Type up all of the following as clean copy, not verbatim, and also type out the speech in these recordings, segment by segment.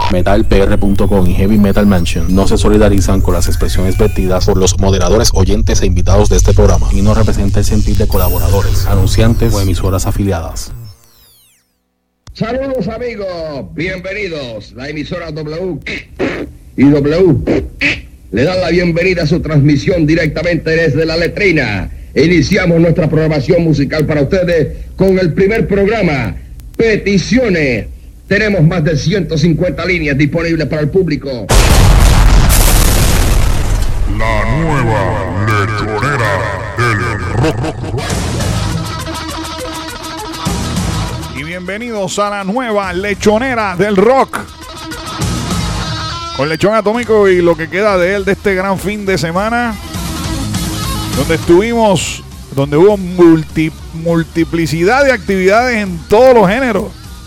MetalPR.com y Heavy Metal Mansion no se solidarizan con las expresiones vertidas por los moderadores, oyentes e invitados de este programa y no representa el sentir de colaboradores, anunciantes o emisoras afiliadas. Saludos amigos, bienvenidos. La emisora W y W le dan la bienvenida a su transmisión directamente desde la letrina. Iniciamos nuestra programación musical para ustedes con el primer programa, Peticiones. Tenemos más de 150 líneas disponibles para el público. La nueva lechonera del rock. Y bienvenidos a la nueva lechonera del rock. Con Lechón Atómico y lo que queda de él de este gran fin de semana. Donde hubo multiplicidad de actividades en todos los géneros.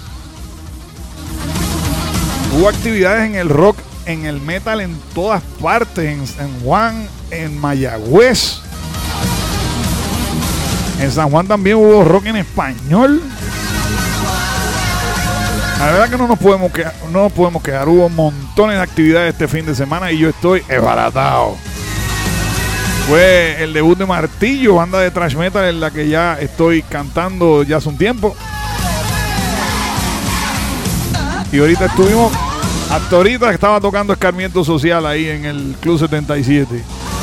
Hubo actividades en el rock, en el metal, en todas partes, en San Juan, en Mayagüez. En San Juan también hubo rock en español. La verdad que no nos podemos quedar. Hubo montones de actividades este fin de semana y yo estoy esbaratado. Fue el debut de Martillo, banda de thrash metal en la que ya estoy cantando ya hace un tiempo. Y ahorita hasta ahorita estaba tocando Escarmiento Social ahí en el Club 77.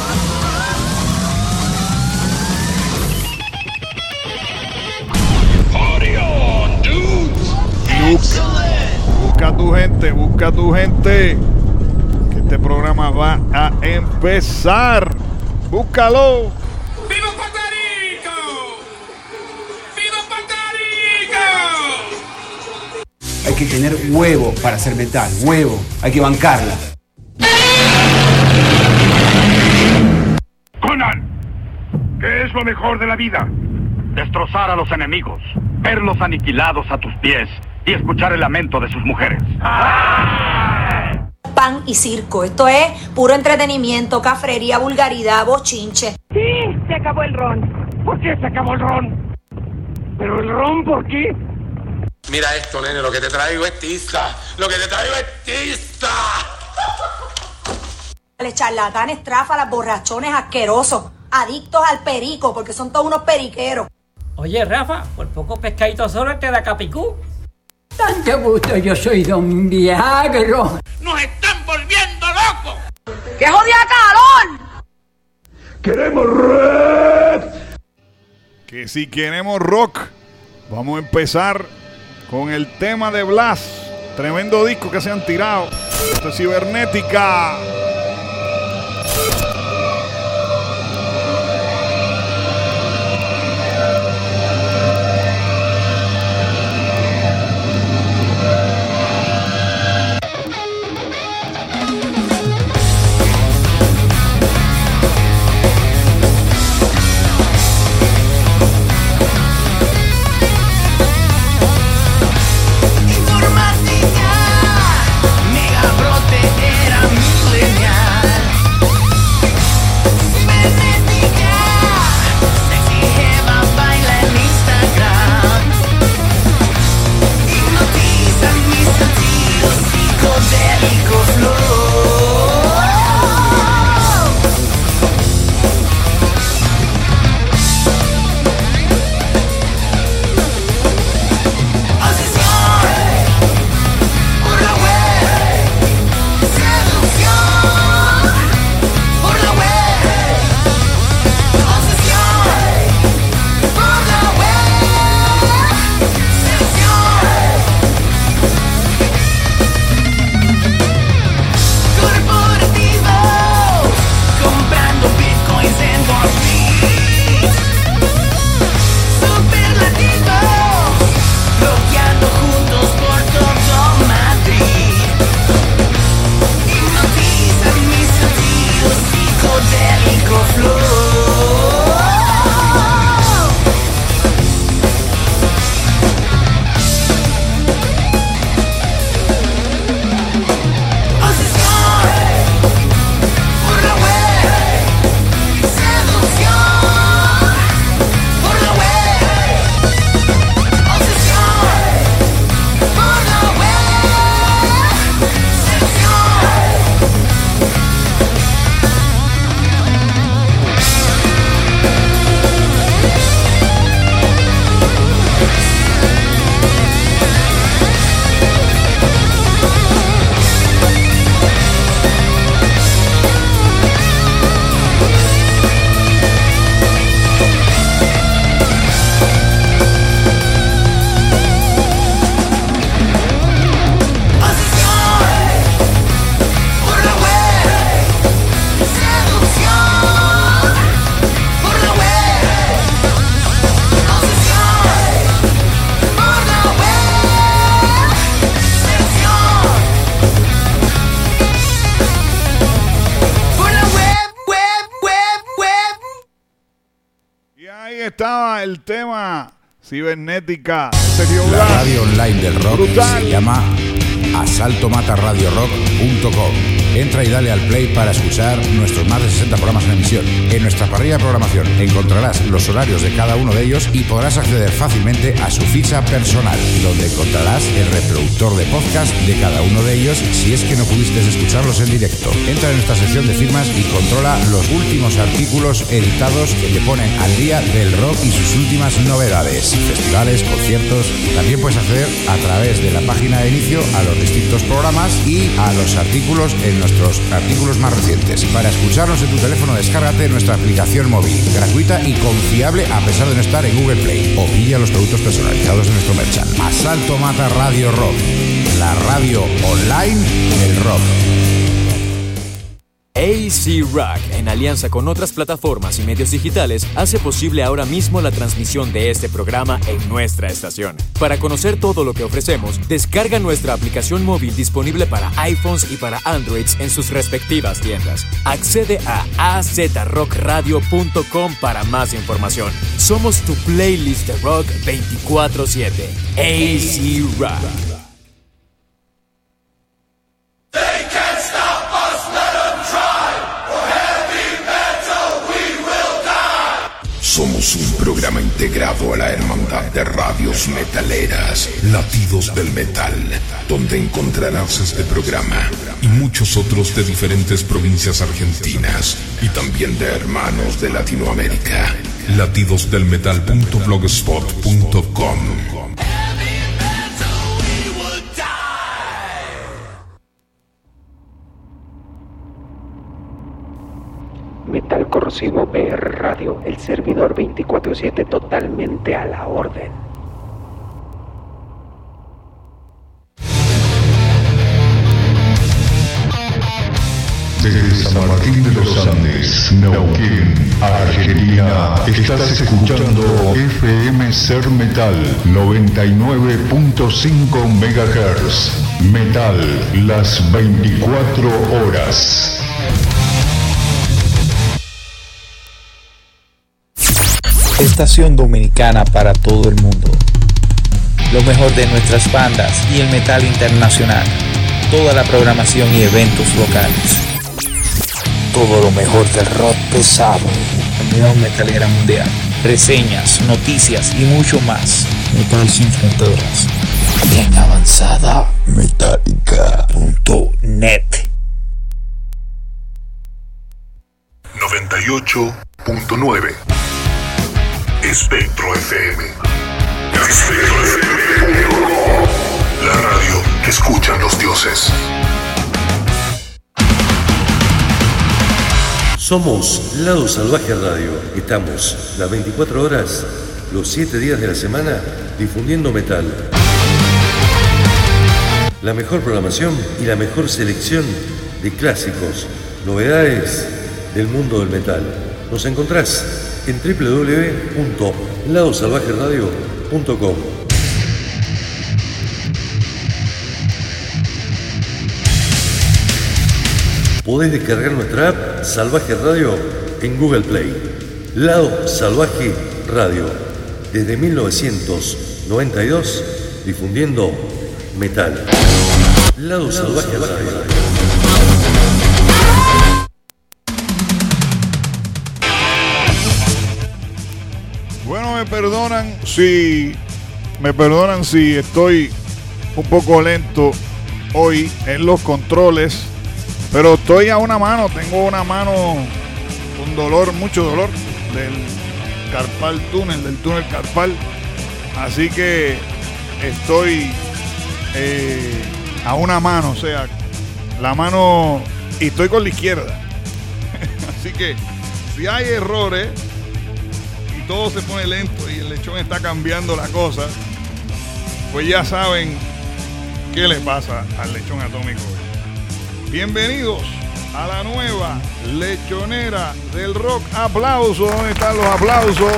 Busca tu gente. Que este programa va a empezar. Búscalo. ¡Viva Puerto Rico! ¡Viva Puerto Rico! Hay que tener huevo para hacer metal, huevo, hay que bancarla. Conan, ¿qué es lo mejor de la vida? Destrozar a los enemigos, verlos aniquilados a tus pies y escuchar el lamento de sus mujeres. Pan y circo, esto es puro entretenimiento, cafrería, vulgaridad, bochinche. Sí, se acabó el ron. ¿Por qué se acabó el ron? ¿Pero el ron por qué? Mira esto, nene, lo que te traigo es tiza. Lo que te traigo es tiza. Los charlatanes, tráfalas, borrachones asquerosos, adictos al perico, porque son todos unos periqueros. Oye, Rafa, por poco pescadito solo te da capicú. Tanto gusto, yo soy Don Viagro. ¡Nos están volviendo locos! ¡Qué jodida calor! ¡Queremos rock! Que si queremos rock, vamos a empezar con el tema de Blast. Tremendo disco que se han tirado. Esto es Cibernética. Informática, Megabrote era milenario. estaba el tema cibernética. La radio online del rock brutal. Se llama asaltomataradiorock.com. Entra y dale al play para escuchar nuestros más de 60 programas en emisión. En nuestra parrilla de programación encontrarás los horarios de cada uno de ellos y podrás acceder fácilmente a su ficha personal, donde encontrarás el reproductor de podcast de cada uno de ellos si es que no pudiste escucharlos en directo. Entra en nuestra sección de firmas y controla los últimos artículos editados que te ponen al día del rock y sus últimas novedades, festivales, conciertos. También puedes acceder a través de la página de inicio a los distintos programas y a los artículos en nuestros artículos más recientes. Para escucharnos en tu teléfono, descárgate nuestra aplicación móvil, gratuita y confiable a pesar de no estar en Google Play. O pilla los productos personalizados de nuestro merchant. Asalto Mata Radio Rock, la radio online del rock. AC Rock, en alianza con otras plataformas y medios digitales, hace posible ahora mismo la transmisión de este programa en nuestra estación. Para conocer todo lo que ofrecemos, descarga nuestra aplicación móvil disponible para iPhones y para Androids en sus respectivas tiendas. Accede a azrockradio.com para más información. Somos tu playlist de rock 24/7. AC Rock. Somos un programa integrado a la hermandad de radios metaleras, Latidos del Metal, donde encontrarás este programa y muchos otros de diferentes provincias argentinas y también de hermanos de Latinoamérica. Latidosdelmetal.blogspot.com. Metal Corrosivo PR Radio, el servidor 24/7 totalmente a la orden. Desde San Martín de los Andes, Neuquén, Argentina, estás escuchando FM Ser Metal 99.5 MHz. Metal, las 24 horas. Estación dominicana para todo el mundo. Lo mejor de nuestras bandas y el metal internacional. Toda la programación y eventos locales. Todo lo mejor del rock pesado. Unión Metalera Mundial. Reseñas, noticias y mucho más. Metal sin fronteras. Bien avanzada. Metallica.net 98.9 Espectro FM. Espectro FM. La radio que escuchan los dioses. Somos Lado Salvaje Radio. Estamos las 24 horas, los 7 días de la semana, difundiendo metal. La mejor programación y la mejor selección de clásicos, novedades del mundo del metal. Nos encontrás en www.ladosalvajeradio.com. Podés descargar nuestra app Salvaje Radio en Google Play. Lado Salvaje Radio, desde 1992, difundiendo metal. Lado Salvaje Radio. Bueno, me perdonan si estoy un poco lento hoy en los controles, pero estoy a una mano, tengo una mano con dolor, mucho dolor del túnel carpal, así que estoy a una mano, o sea, la mano, y estoy con la izquierda, así que si hay errores todo se pone lento y el lechón está cambiando la cosa, pues ya saben qué le pasa al lechón atómico. Bienvenidos a la nueva lechonera del rock. Aplausos, ¿dónde están los aplausos?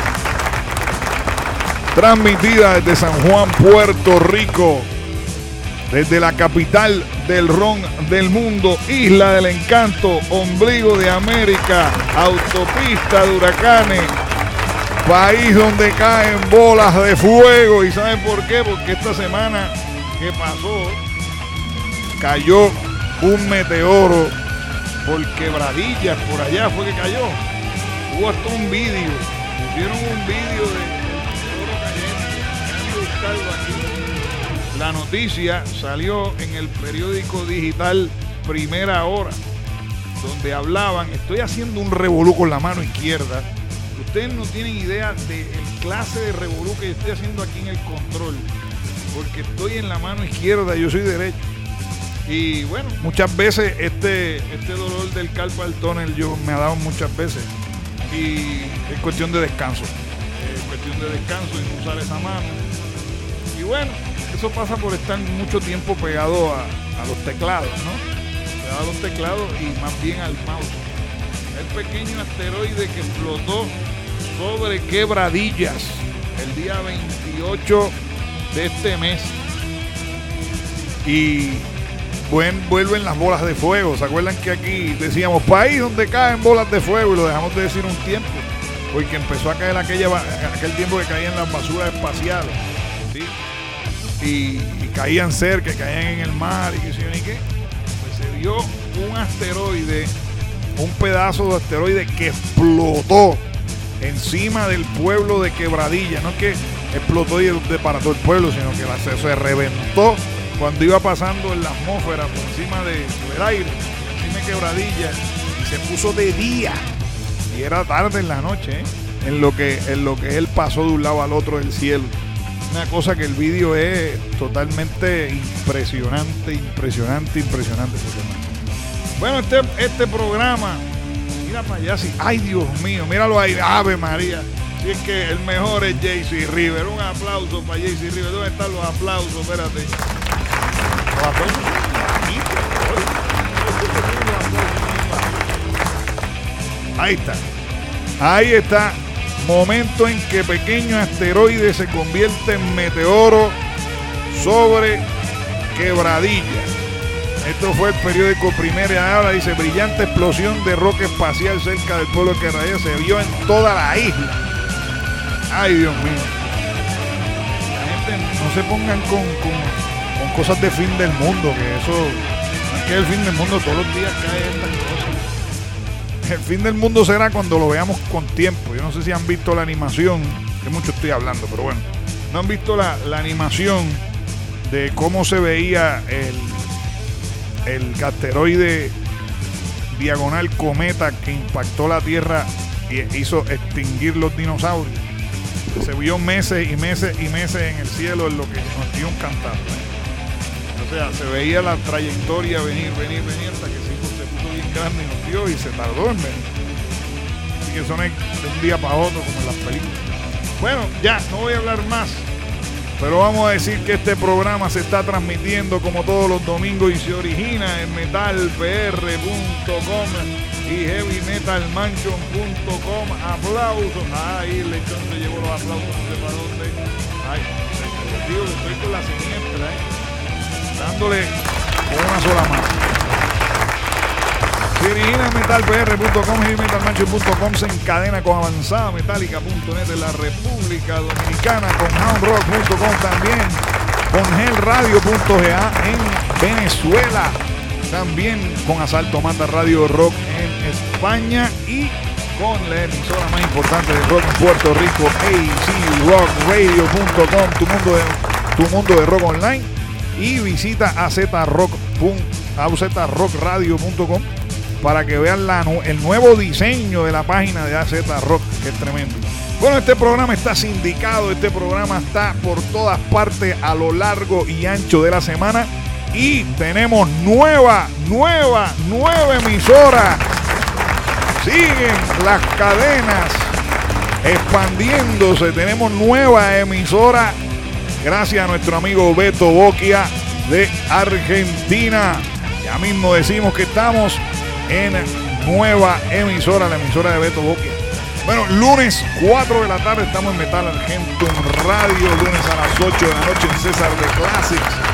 Transmitida desde San Juan, Puerto Rico, desde la capital del ron del mundo, isla del encanto, ombligo de América, autopista de huracanes, País donde caen bolas de fuego. ¿Y saben por qué? Porque esta semana que pasó cayó un meteoro por Quebradillas, por allá fue que cayó. Hubo hasta un vídeo, vieron un vídeo de meteoro cayendo. Déjame buscarlo aquí. La noticia salió en el periódico digital Primera Hora, donde hablaban, estoy haciendo un revolú con la mano izquierda. Ustedes no tienen idea del clase de revolú que estoy haciendo aquí en el control, porque estoy en la mano izquierda, yo soy derecho. Y bueno, muchas veces este dolor del carpal tunnel me ha dado muchas veces. Y es cuestión de descanso. Es cuestión de descanso y no usar esa mano. Y bueno, eso pasa por estar mucho tiempo pegado a los teclados, ¿no? Pegado a los teclados y más bien al mouse. El pequeño asteroide que explotó sobre Quebradillas el día 28 de este mes. Y vuelven las bolas de fuego. ¿Se acuerdan que aquí decíamos país donde caen bolas de fuego? Y lo dejamos de decir un tiempo, porque empezó a caer aquel tiempo que caían las basuras espaciales, ¿sí? Y caían cerca, caían en el mar y qué sé yo ni qué. Pues se vio un asteroide, un pedazo de asteroide que explotó encima del pueblo de Quebradilla. No es que explotó y para todo el pueblo, sino que se reventó cuando iba pasando en la atmósfera por encima del aire, encima de Quebradilla, y se puso de día y era tarde en la noche, en lo que él pasó de un lado al otro del cielo. Una cosa que el vídeo es totalmente impresionante. Bueno, este programa, mira para allá, sí. Ay, Dios mío, míralo ahí, Ave María. Si es que el mejor es JC River. Un aplauso para JC River. ¿Dónde están los aplausos? Espérate. Los aplausos son aquí. Ahí está. Ahí está. Momento en que pequeño asteroide se convierte en meteoro sobre Quebradilla. Esto fue el periódico Primera Hora. Dice: brillante explosión de roca espacial cerca del pueblo de Quebradilla se vio en toda la isla. Ay, Dios mío. La gente no se pongan con cosas de fin del mundo, que eso no es que el fin del mundo, todos los días cae estas cosas. El fin del mundo será cuando lo veamos con tiempo. Yo no sé si han visto la animación, que mucho estoy hablando, pero bueno, no han visto la animación de cómo se veía el asteroide diagonal cometa que impactó la Tierra y hizo extinguir los dinosaurios. Se vio meses y meses y meses en el cielo, en lo que nos dio un cantazo, O sea, se veía la trayectoria venir hasta que se puso bien grande y nos dio y se tardó en venir. Así que eso no es de un día para otro como en las películas. Bueno, ya, no voy a hablar más, pero vamos a decir que este programa se está transmitiendo como todos los domingos y se origina en metalpr.com y heavymetalmansion.com. Aplausos. Ahí el lechón se llevó los aplausos, no sé para dónde. Ay, digo que estoy con la siniestra, dándole con una sola mano. Se origina en metalpr.com y heavymetalmansion.com. Se encadena con avanzadametallica.net en la República Dominicana, con houndrock.com también, con hellradio.ga en Venezuela, también con Asalto Mata Radio Rock en España y con la emisora más importante de rock en Puerto Rico, acrockradio.com, tu mundo de rock online. Y visita azrockradio.com para que vean el nuevo diseño de la página de AZ Rock, que es tremendo. Bueno, este programa está sindicado, este programa está por todas partes a lo largo y ancho de la semana. Y tenemos nueva emisora. Siguen las cadenas expandiéndose. Tenemos nueva emisora gracias a nuestro amigo Beto Boquia de Argentina. Ya mismo decimos que estamos en nueva emisora, la emisora de Beto Boquia. Bueno, lunes 4 de la tarde estamos en Metal Argentum Radio, lunes a las 8 de la noche en César de Classics.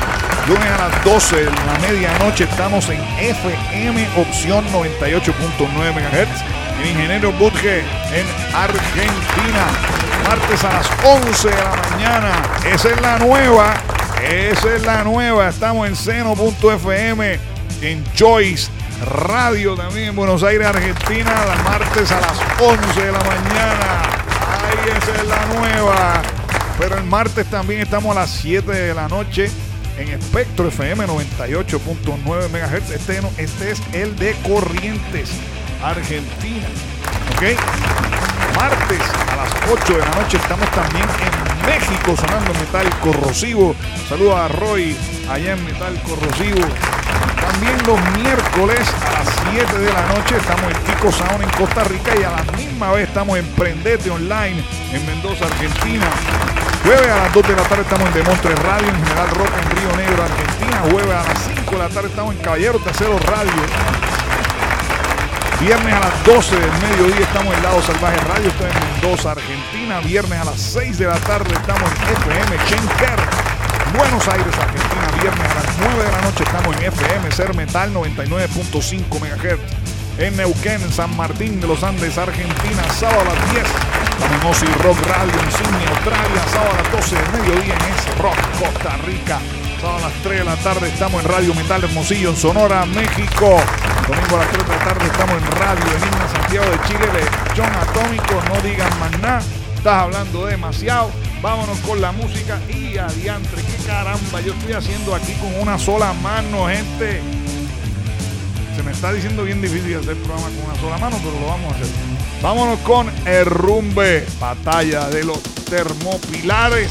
Lunes a las 12 de la medianoche estamos en FM Opción 98.9 MHz. El ingeniero Budge en Argentina. Martes a las 11 de la mañana. Esa es la nueva. Estamos en Seno.fm, en Choice Radio también en Buenos Aires, Argentina. Martes a las 11 de la mañana. Ahí esa es la nueva. Pero el martes también estamos a las 7 de la noche en Espectro FM 98.9 MHz. Este es el de Corrientes, Argentina. ¿Ok? Martes a las 8 de la noche estamos también en México sonando Metal Corrosivo. Saludos a Roy allá en Metal Corrosivo. También los miércoles a las 7 de la noche estamos en Tico Sound en Costa Rica y a la misma vez estamos en Prendete Online en Mendoza, Argentina. Jueves a las 2 de la tarde estamos en Demontre Radio, en General Roca en Río Negro, Argentina. Jueves a las 5 de la tarde estamos en Caballeros de Acero Radio. Viernes a las 12 del mediodía estamos en Lado Salvaje Radio, estoy en Mendoza, Argentina. Viernes a las 6 de la tarde estamos en FM Schenker, Buenos Aires, Argentina. Viernes a las 9 de la noche estamos en FM Ser Metal 99.5 MHz. En Neuquén, en San Martín de los Andes, Argentina. Sábado a las 10 estamos en Ozzy Rock Radio en Sydney, Australia. Sábado a las 12 del mediodía en S Rock, Costa Rica. Sábado a las 3 de la tarde estamos en Radio Metal Hermosillo en Sonora, México. Domingo a las 3 de la tarde estamos en Radio Enigma Santiago de Chile, Lechón Atómico. No digan más nada, estás hablando demasiado. Vámonos con la música y adiantre. Qué caramba, yo estoy haciendo aquí con una sola mano, gente. Se me está diciendo bien difícil hacer programa con una sola mano, pero lo vamos a hacer. Vámonos con el rumbe, Batalla de los Termopilares.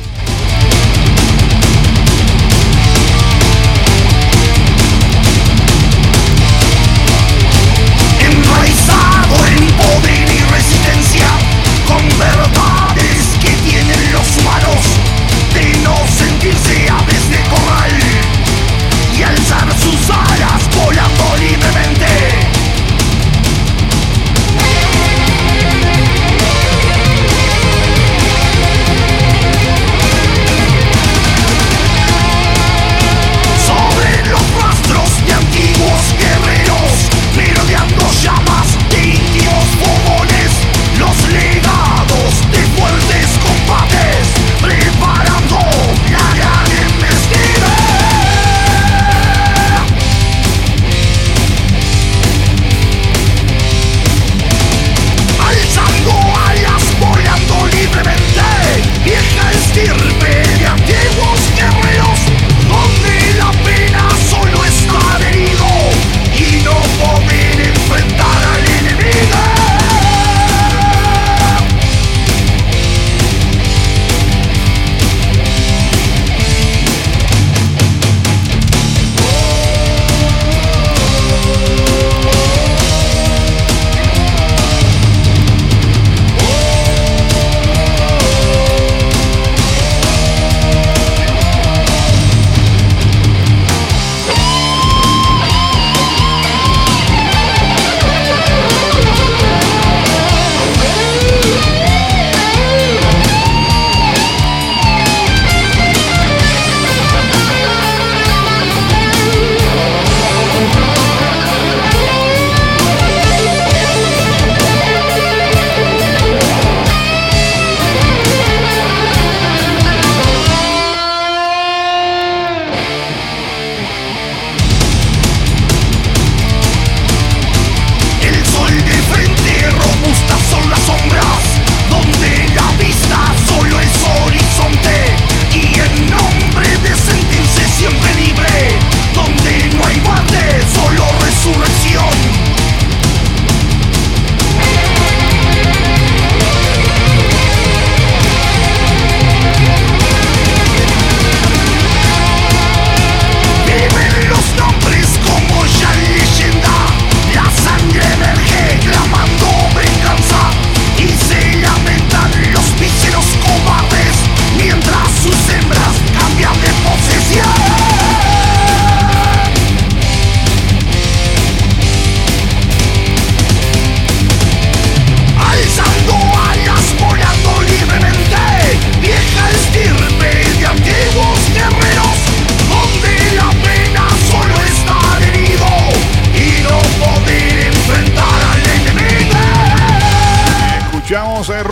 Enraizado en poder y resistencia, con verdades que tienen los humanos, de no sentirse aves de corral y alzar sus alas volando libremente. Sobre los rastros de antiguos guerreros, merodeando llamas de indios fogones, los legados de fuertes combates, preparando la gran embestida.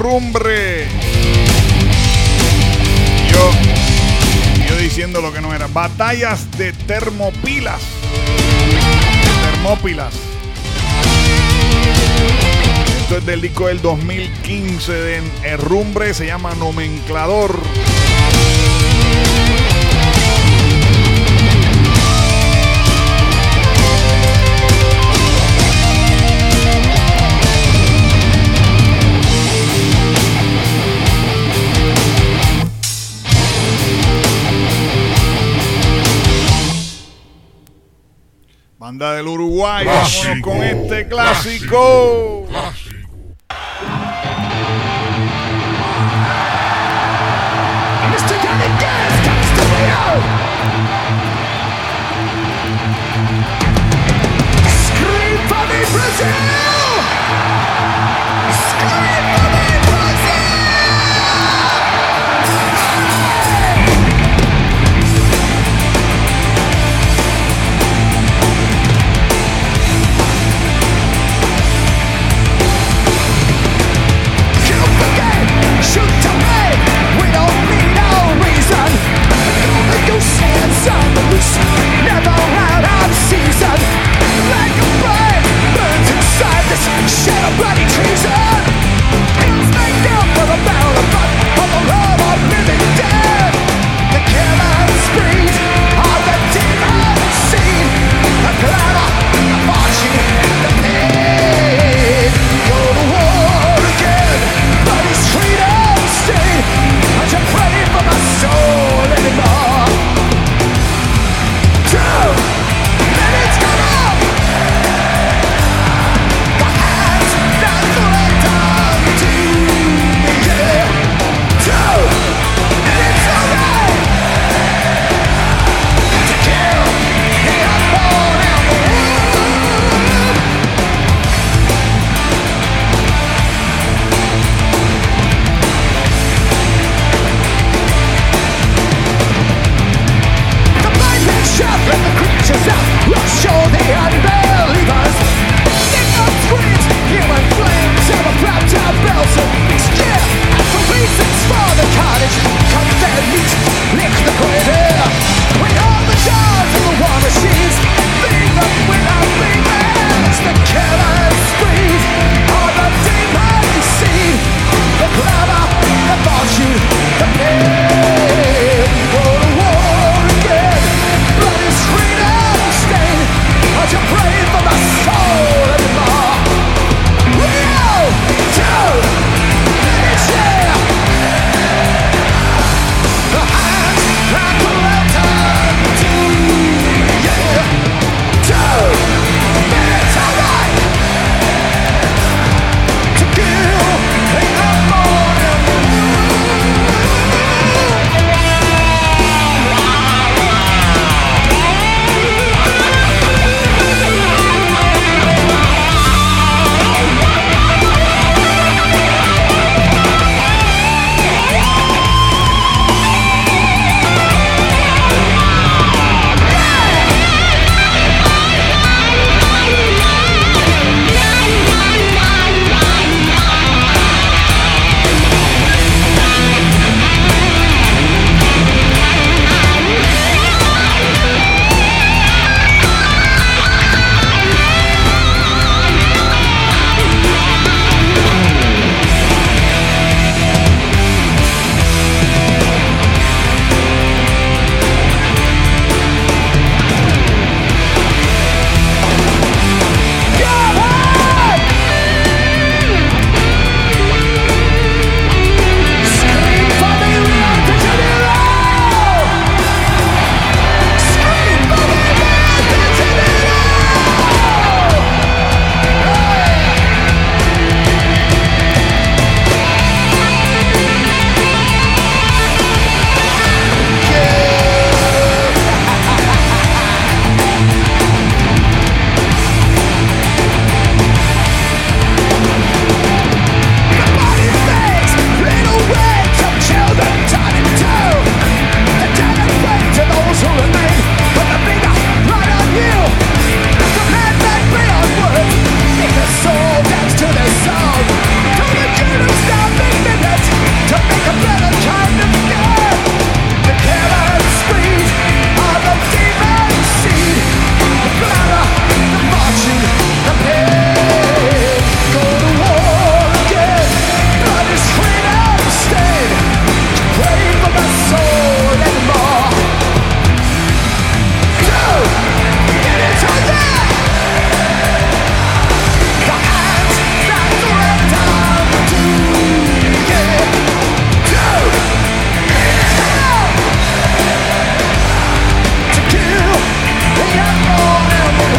herrumbre. Yo diciendo lo que no era. Batallas de Termópilas. Esto es del disco del 2015 de Herrumbre, se llama Nomenclador. Banda del Uruguay, vámonos con este clásico. Scream for me, Brazil! Scream for me, Brazil! Shoot to me, we don't need no reason. The goose hands on the loose, never out of season. Like a flame burns inside this shed of bloody treason. It's made down for the barrel of blood of the love of living dead. The killing sprees of the demon scene. The glamour, the marching, the pain. Go to war again, but it's freedom stain. Aren't you praying for my soul anymore? 2 minutes come up. The hands that led down to the air. 2 minutes away to kill the unborn and the wound. The blind men shout and the creatures out. Rush show the unbelievers. Ignorant screams, human flames, and the proud town bells of beast. Yeah, that's the reasons for the carnage. Come their meat, lick the great air. We are the jars of the war machines. Leave them without limits. The killing sprees are the demon scene. The glamour, the fortune, the pain. Go to war again. Blood is freedom stain. A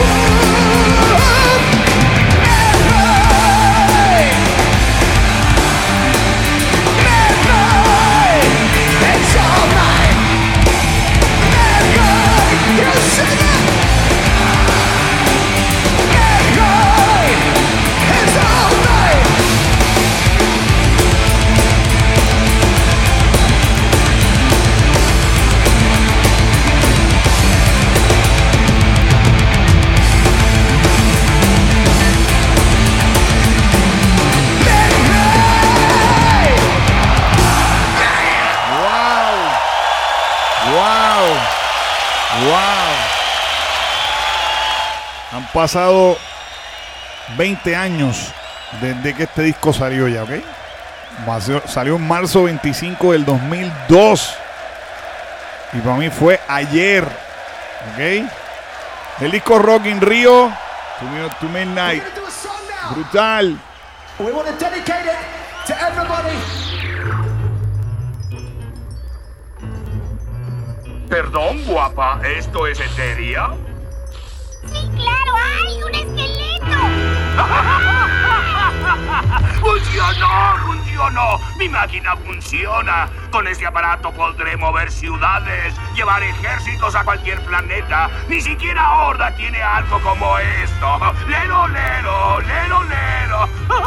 Pasado 20 años desde que este disco salió ya, ¿ok? Salió en marzo 25 del 2002 y para mí fue ayer, ¿ok? El disco Rock in Rio, To Midnight, brutal. We want to dedicate it to everybody. Perdón, guapa, ¿esto es seria? ¡Sí, claro! ¡Hay un esqueleto! ¡Funcionó! ¡Mi máquina funciona! Con este aparato podré mover ciudades, llevar ejércitos a cualquier planeta. Ni siquiera Horda tiene algo como esto. ¡Lero, lero! ¡Lero, lero!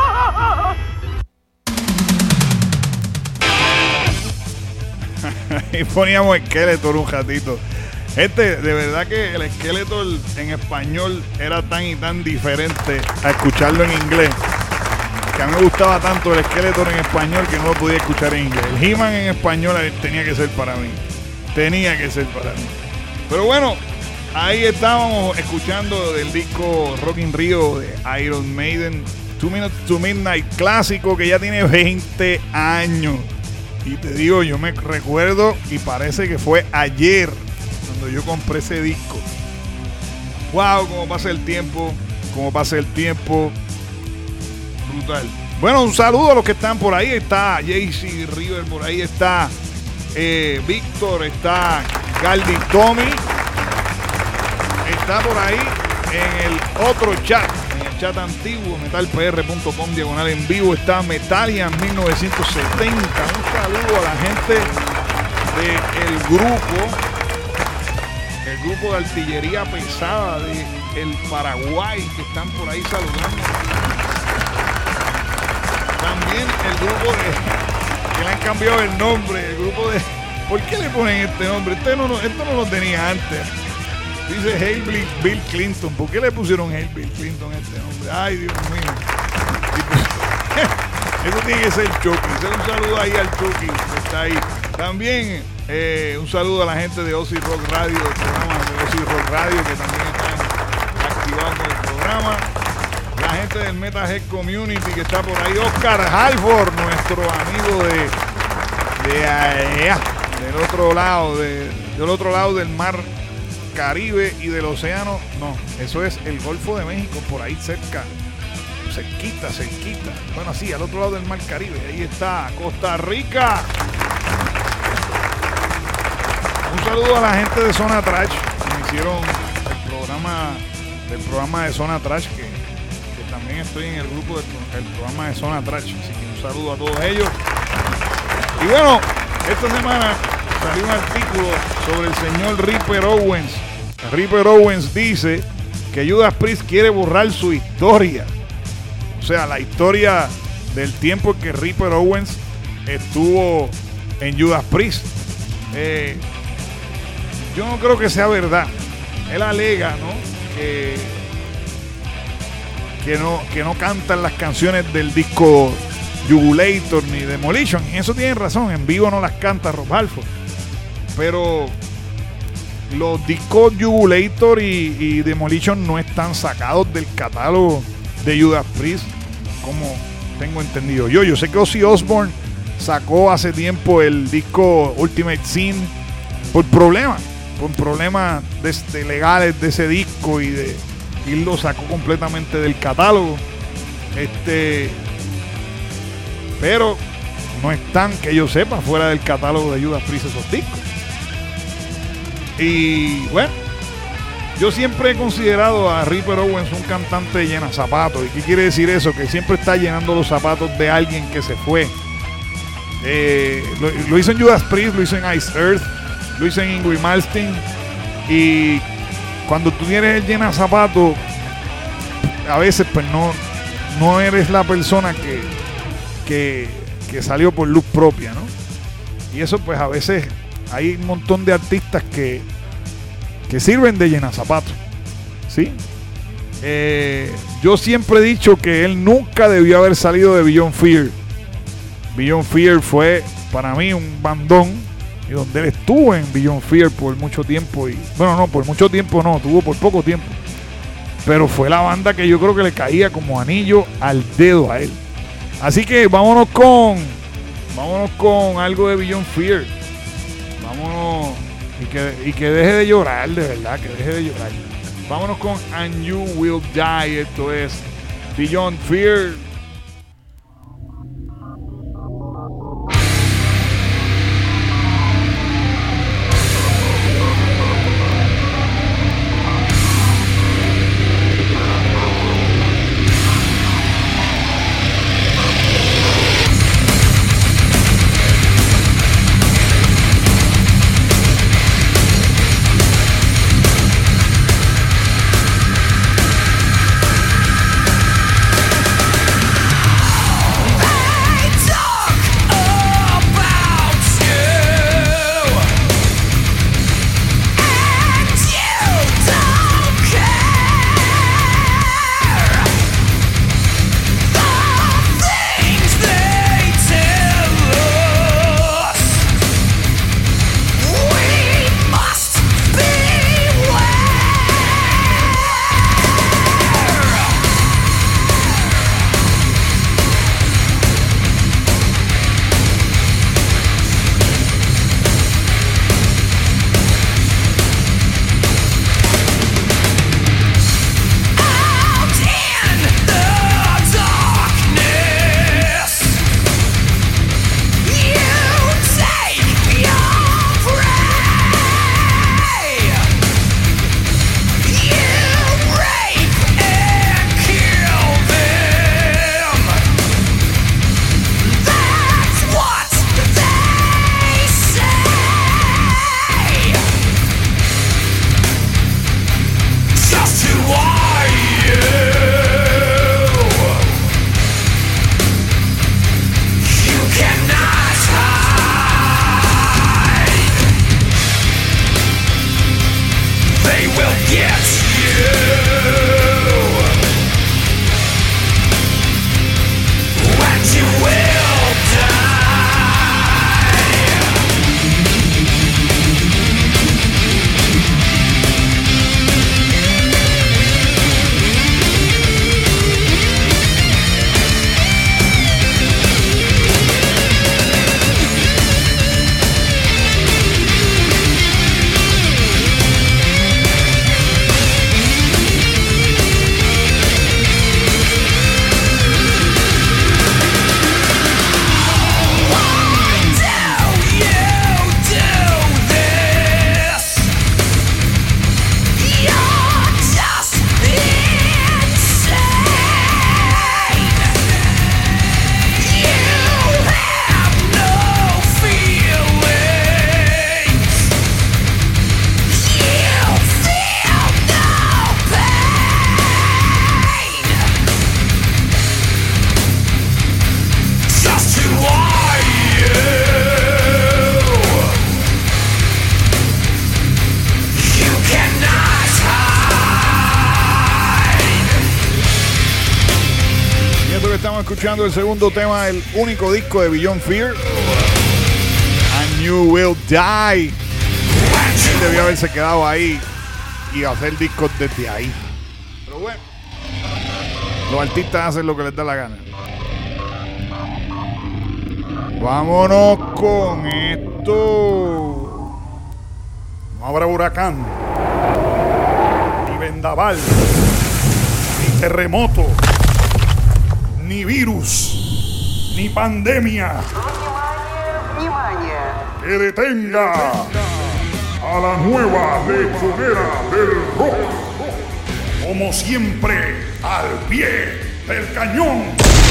Y poníamos Skeletor un ratito. De verdad que el Skeletor en español era tan y tan diferente a escucharlo en inglés, que a mí me gustaba tanto el Skeletor en español que no lo podía escuchar en inglés. El He-Man en español tenía que ser para mí. Pero bueno, ahí estábamos escuchando del disco Rock in Rio de Iron Maiden, 2 Minutes to Midnight, clásico que ya tiene 20 años. Y te digo, yo me recuerdo y parece que fue ayer cuando yo compré ese disco. Wow, cómo pasa el tiempo. Brutal. Bueno, un saludo a los que están por ahí. Está JC River, por ahí está Víctor, está Galdi Tommy. Está por ahí en el otro chat, en el chat antiguo, metalpr.com/en vivo, está Metalian 1970. Un saludo a la gente del grupo de artillería pesada de el Paraguay, que están por ahí saludando. También el grupo que le han cambiado el nombre, el grupo de... ¿Por qué le ponen este nombre? Esto no lo tenía antes. Dice Hail Bill Clinton. ¿Por qué le pusieron Hail Bill Clinton a este nombre? Ay, Dios mío. Eso tiene que ser Chucky. Un saludo ahí al Chucky que está ahí. También un saludo a la gente de Ozzy Rock Radio, del programa de Ozzy Rock Radio, que también están activando el programa. La gente del Metalhead Community que está por ahí. Oscar Halford, nuestro amigo del otro lado del mar Caribe y del océano. No, eso es el Golfo de México, por ahí cerquita. Bueno, sí, al otro lado del mar Caribe. Ahí está Costa Rica. Un saludo a la gente de Zona Trash que me hicieron el programa de Zona Trash, que también estoy en el grupo del programa de Zona Trash, así que un saludo a todos ellos. Y bueno, esta semana salió un artículo sobre el señor Ripper Owens. Ripper Owens dice que Judas Priest quiere borrar su historia, o sea, la historia del tiempo en que Ripper Owens estuvo en Judas Priest. Yo no creo que sea verdad. Él alega, ¿no?, que no cantan las canciones del disco Jugulator ni Demolition. Y eso tiene razón, en vivo no las canta Rob Halford. Pero los discos Jugulator y Demolition no están sacados del catálogo de Judas Priest, como tengo entendido yo. Sé que Ozzy Osbourne sacó hace tiempo el disco Ultimate Sin por problemas legales de ese disco y lo sacó completamente del catálogo. Pero no están, que yo sepa, fuera del catálogo de Judas Priest esos discos. Y bueno, Yo siempre he considerado a Ripper Owens un cantante llena zapatos. ¿Y qué quiere decir eso? Que siempre está llenando los zapatos de alguien que se fue. Lo hizo en Judas Priest, lo hizo en Ice Earth, lo hizo en Ingrid Malmsteen. Y cuando tú tienes el llena zapatos, a veces pues no eres la persona que salió por luz propia, ¿no? Y eso pues a veces hay un montón de artistas que sirven de llenazapatos, ¿sí? Yo siempre he dicho que él nunca debió haber salido de Beyond Fear. Beyond Fear fue para mí un bandón, y donde él estuvo en Beyond Fear por mucho tiempo, y bueno, no, por mucho tiempo no, tuvo por poco tiempo, pero fue la banda que yo creo que le caía como anillo al dedo a él. Así que vámonos con algo de Beyond Fear. Vámonos. Y que deje de llorar, de verdad, que deje de llorar. Vámonos con And You Will Die. Esto es Beyond Fear. Escuchando el segundo tema del único disco de Beyond Fear, And You Will Die. Él debió haberse quedado ahí y hacer discos desde ahí, pero bueno, los artistas hacen lo que les da la gana. Vámonos con esto. No habrá huracán, ni vendaval, ni terremoto, ni virus, ni pandemia que detenga a la nueva lechonera del rock. como siempre, al pie del cañón.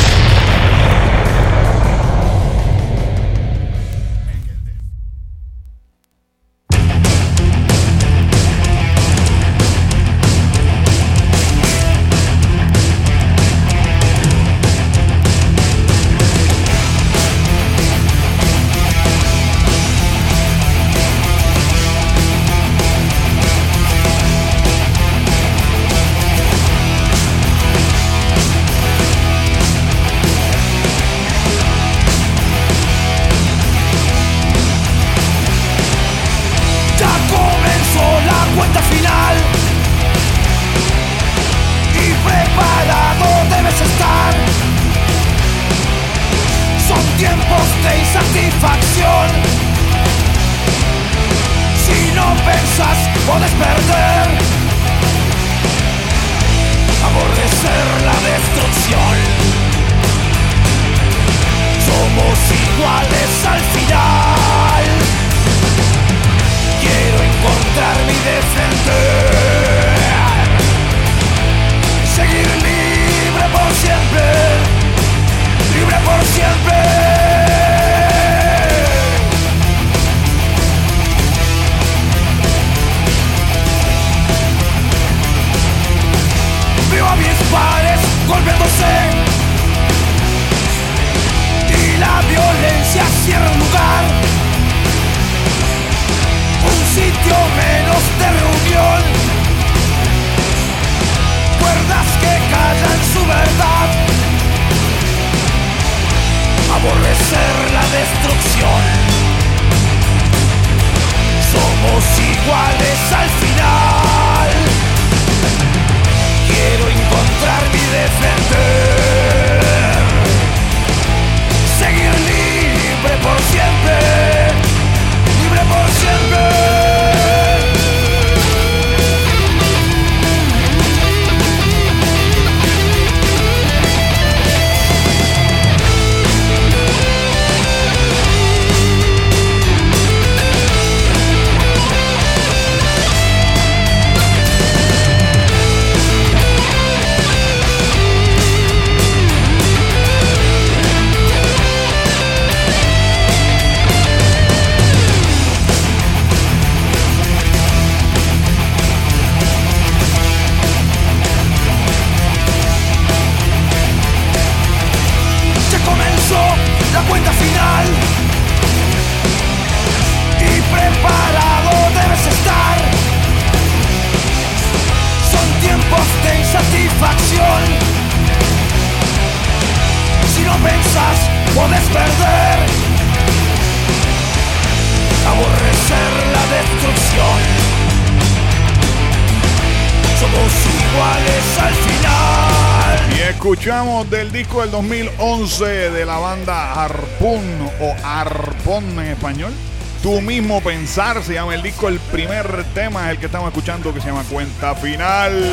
Escuchamos del disco del 2011 de la banda Harpoon o Arpón en español. Tú mismo pensar se llama el disco. El primer tema es el que estamos escuchando, que se llama Cuenta Final.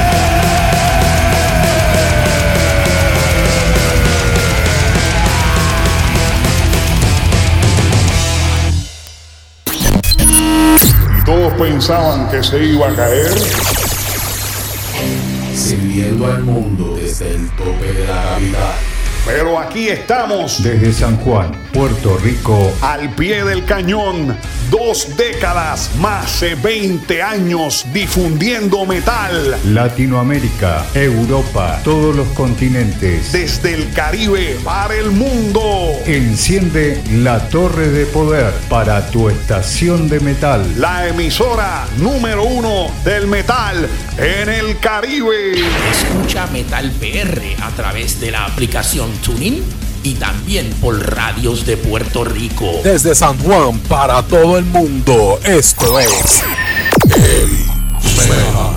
Y todos pensaban que se iba a caer. Sirviendo al mundo desde el tope de la capital. Pero aquí estamos. Desde San Juan, Puerto Rico. Al pie del cañón. 2 décadas, más de 20 años difundiendo metal. Latinoamérica, Europa, todos los continentes. Desde el Caribe para el mundo. Enciende la torre de poder para tu estación de metal. La emisora número 1 del metal en el Caribe. Escucha Metal PR a través de la aplicación TuneIn y también por radios de Puerto Rico. Desde San Juan para todo el mundo, esto es el Mega.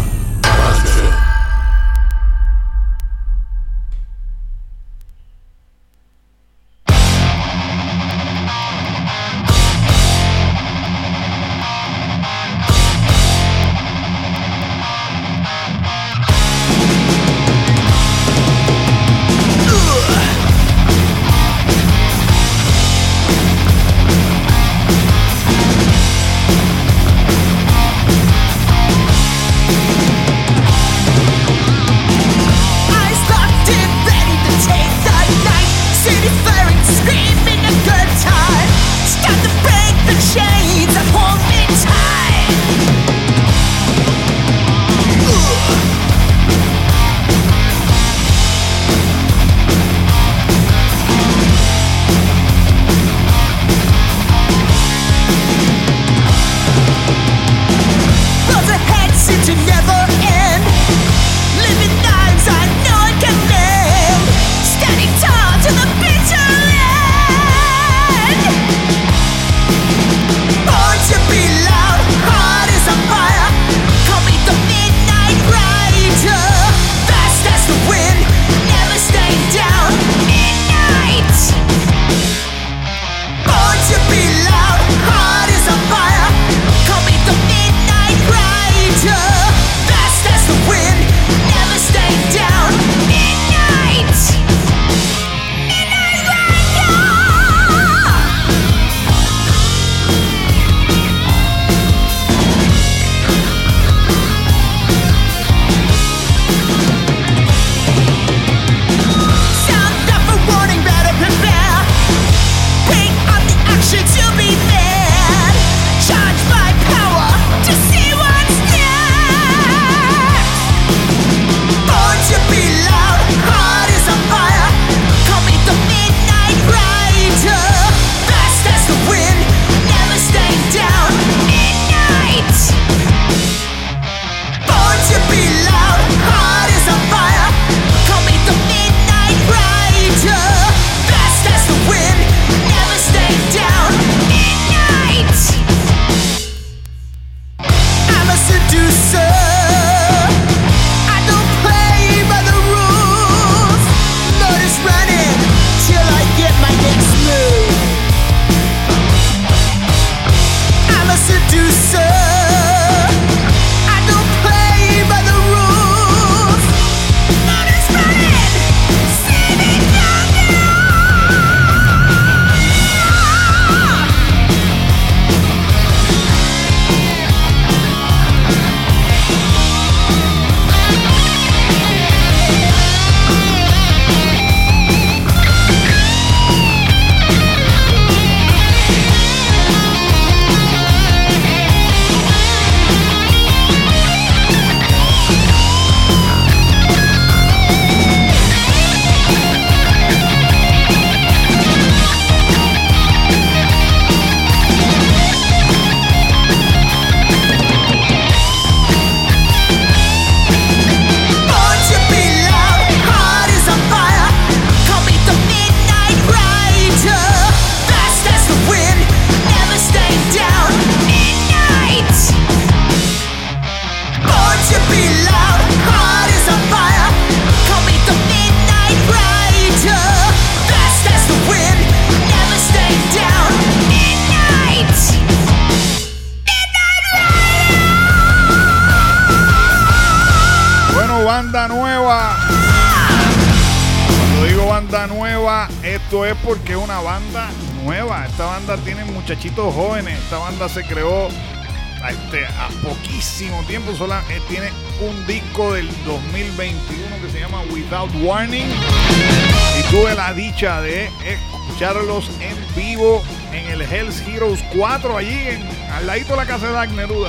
banda nueva, cuando digo banda nueva, esto es porque es una banda nueva. Esta banda tiene muchachitos jóvenes. Esta banda se creó a poquísimo tiempo. Tiene un disco del 2021 que se llama Without Warning. Y tuve la dicha de escucharlos en vivo en el Hells Heroes 4, allí al ladito de la casa de Dag Neruda.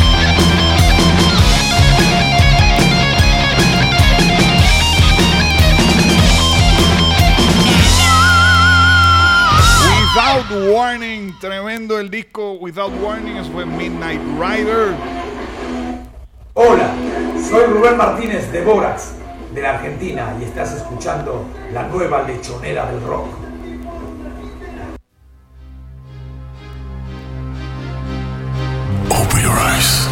Without Warning, tremendo el disco Without Warning, eso fue Midnight Rider. Hola, soy Rubén Martínez de Borax, de la Argentina, y estás escuchando la nueva lechonera del rock. Open your eyes.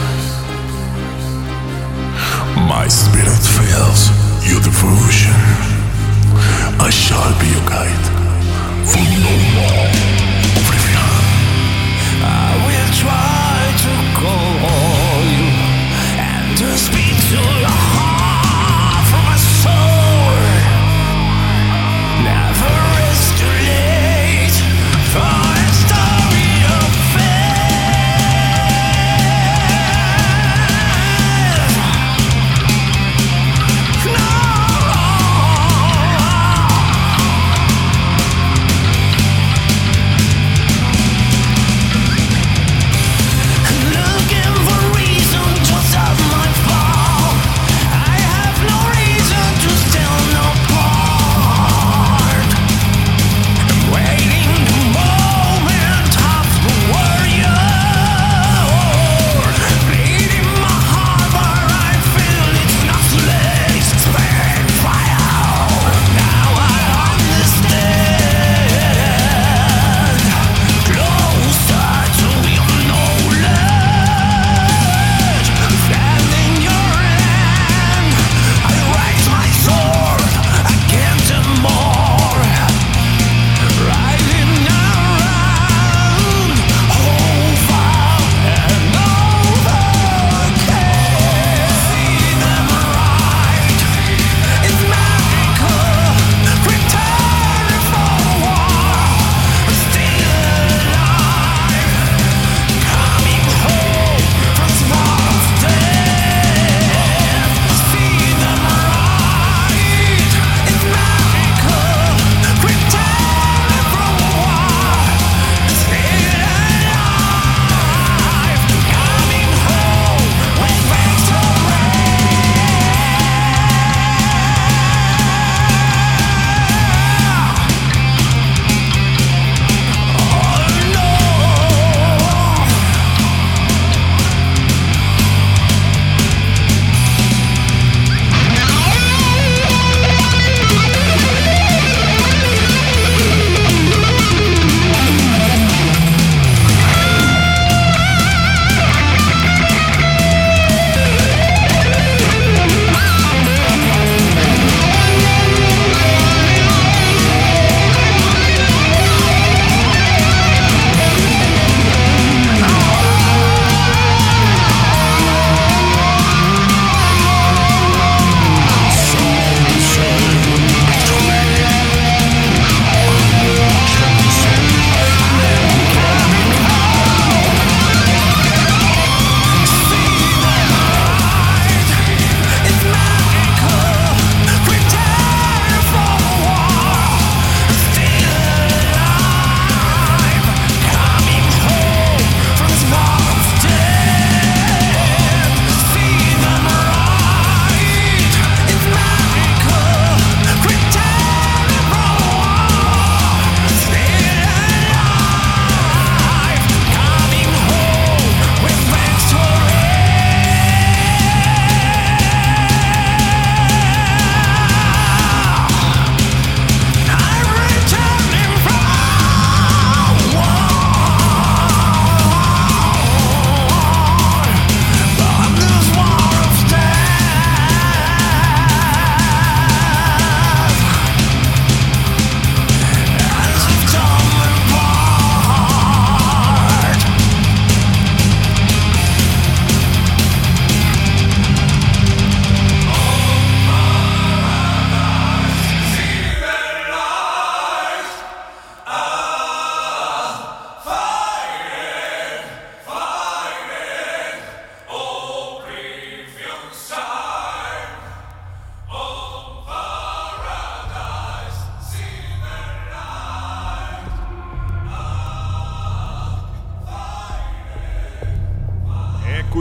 My spirit feels your devotion. I shall be your guide for no more oblivion. I will try to call you and to speak to your heart from my soul. Never is too late for a story of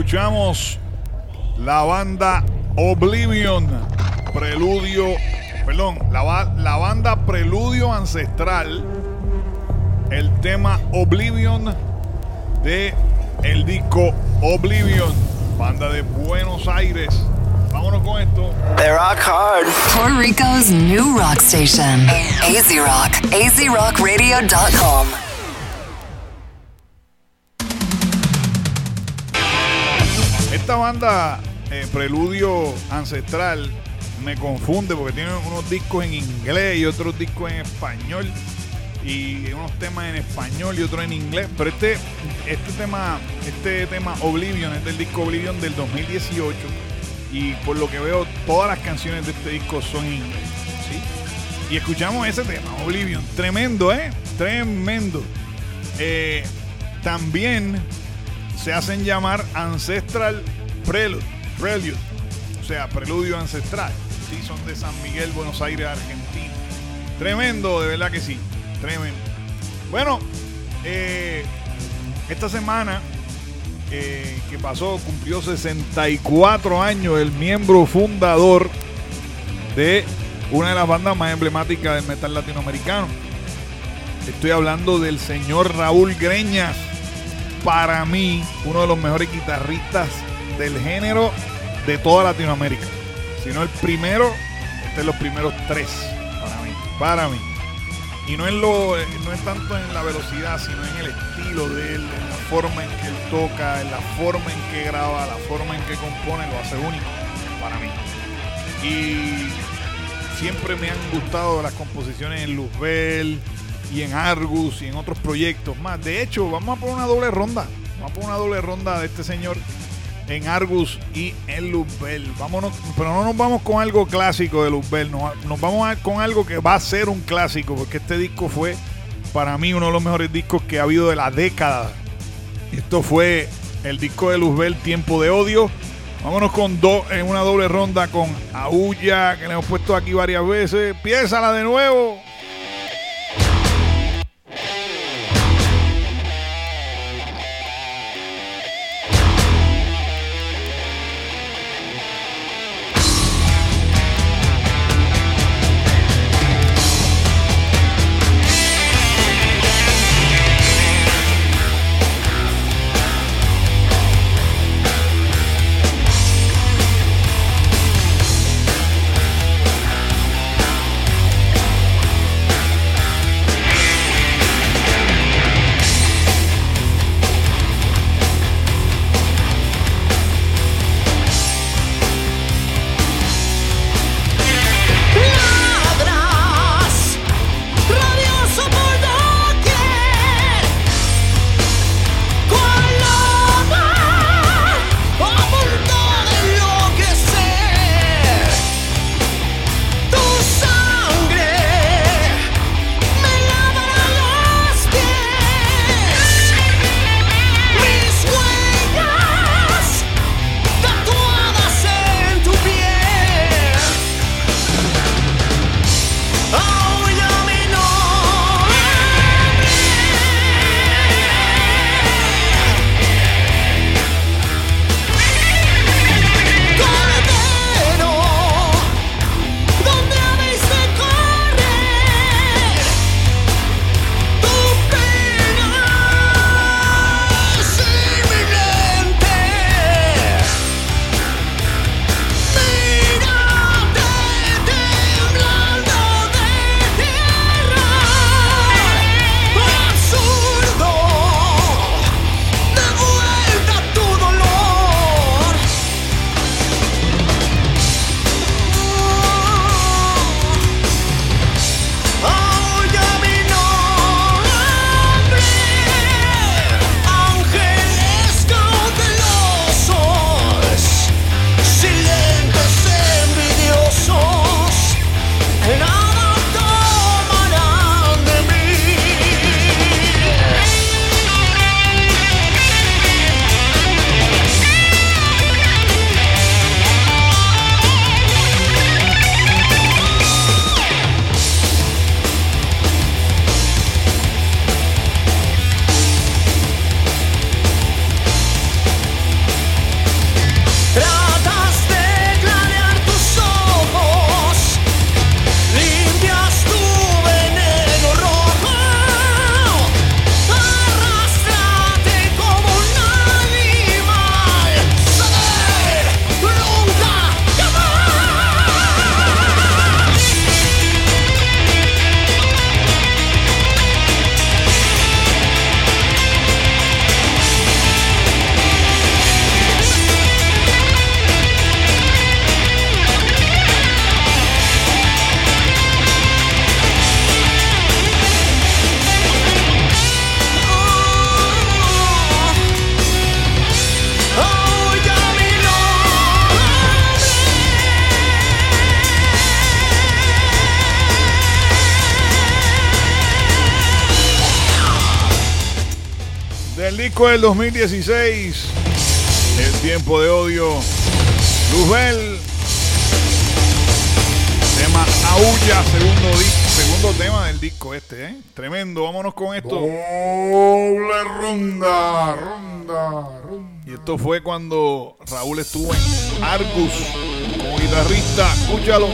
escuchamos la banda Oblivion, la banda Preludio Ancestral, el tema Oblivion de el disco Oblivion, banda de Buenos Aires. Vámonos con esto. They rock hard. Puerto Rico's new rock station, AZ Rock, azrockradio.com. Esta banda Preludio Ancestral me confunde porque tiene unos discos en inglés y otros discos en español, y unos temas en español y otros en inglés, pero este tema Oblivion es del disco Oblivion del 2018, y por lo que veo todas las canciones de este disco son en inglés, ¿sí? Y escuchamos ese tema Oblivion, tremendo, tremendo. También se hacen llamar Ancestral Prelude, o sea, Preludio Ancestral. Sí, son de San Miguel, Buenos Aires, Argentina. Tremendo, de verdad que sí, tremendo. Bueno, esta semana que pasó cumplió 64 años el miembro fundador de una de las bandas más emblemáticas del metal latinoamericano. Estoy hablando del señor Raúl Greñas. Para mí, uno de los mejores guitarristas del género de toda Latinoamérica. Si no el primero, en los primeros 3 para mí. Y no es tanto en la velocidad, sino en el estilo de él, en la forma en que él toca, en la forma en que graba, la forma en que compone, lo hace único para mí. Y siempre me han gustado las composiciones en Luzbel y en Argus y en otros proyectos más. De hecho, vamos a poner una doble ronda. De este señor en Argus y en Luzbel. Vámonos, pero no nos vamos con algo clásico de Luzbel, nos vamos con algo que va a ser un clásico, porque este disco fue para mí uno de los mejores discos que ha habido de la década. Esto fue el disco de Luzbel, Tiempo de Odio. Vámonos con en una doble ronda con Aúlla, que le hemos puesto aquí varias veces. Piénsala de nuevo. disco del 2016, El tiempo de odio, Luzbel, tema Aúlla, segundo tema del disco tremendo. Vámonos con esto. Doble ronda. Y esto fue cuando Raúl estuvo en Argus como guitarrista. Escúchalo.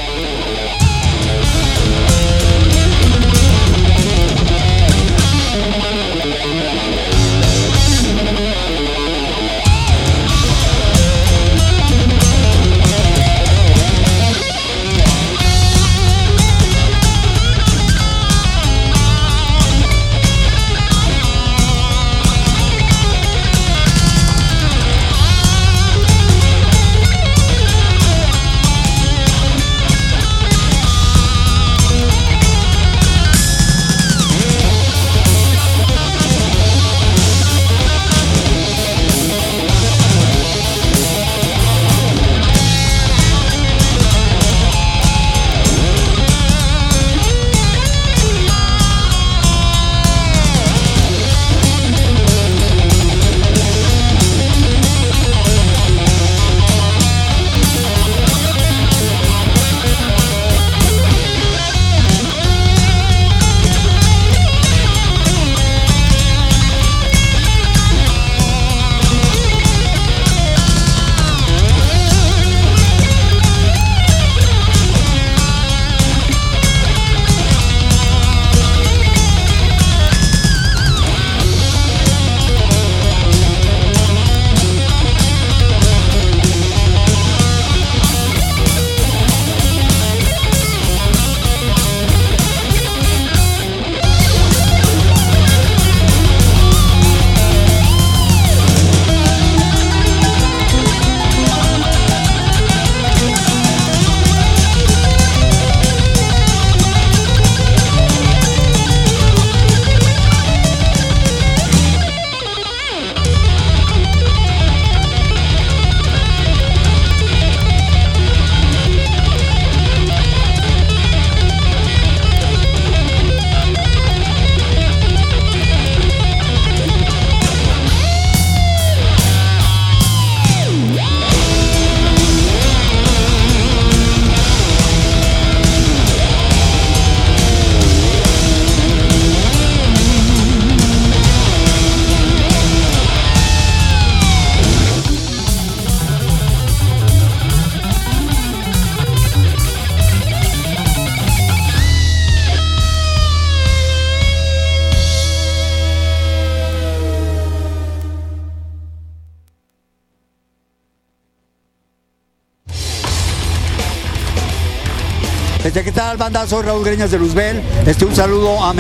¿Qué tal, banda? Soy Raúl Greñas de Luzbel. Un saludo a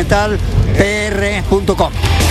metalpr.com.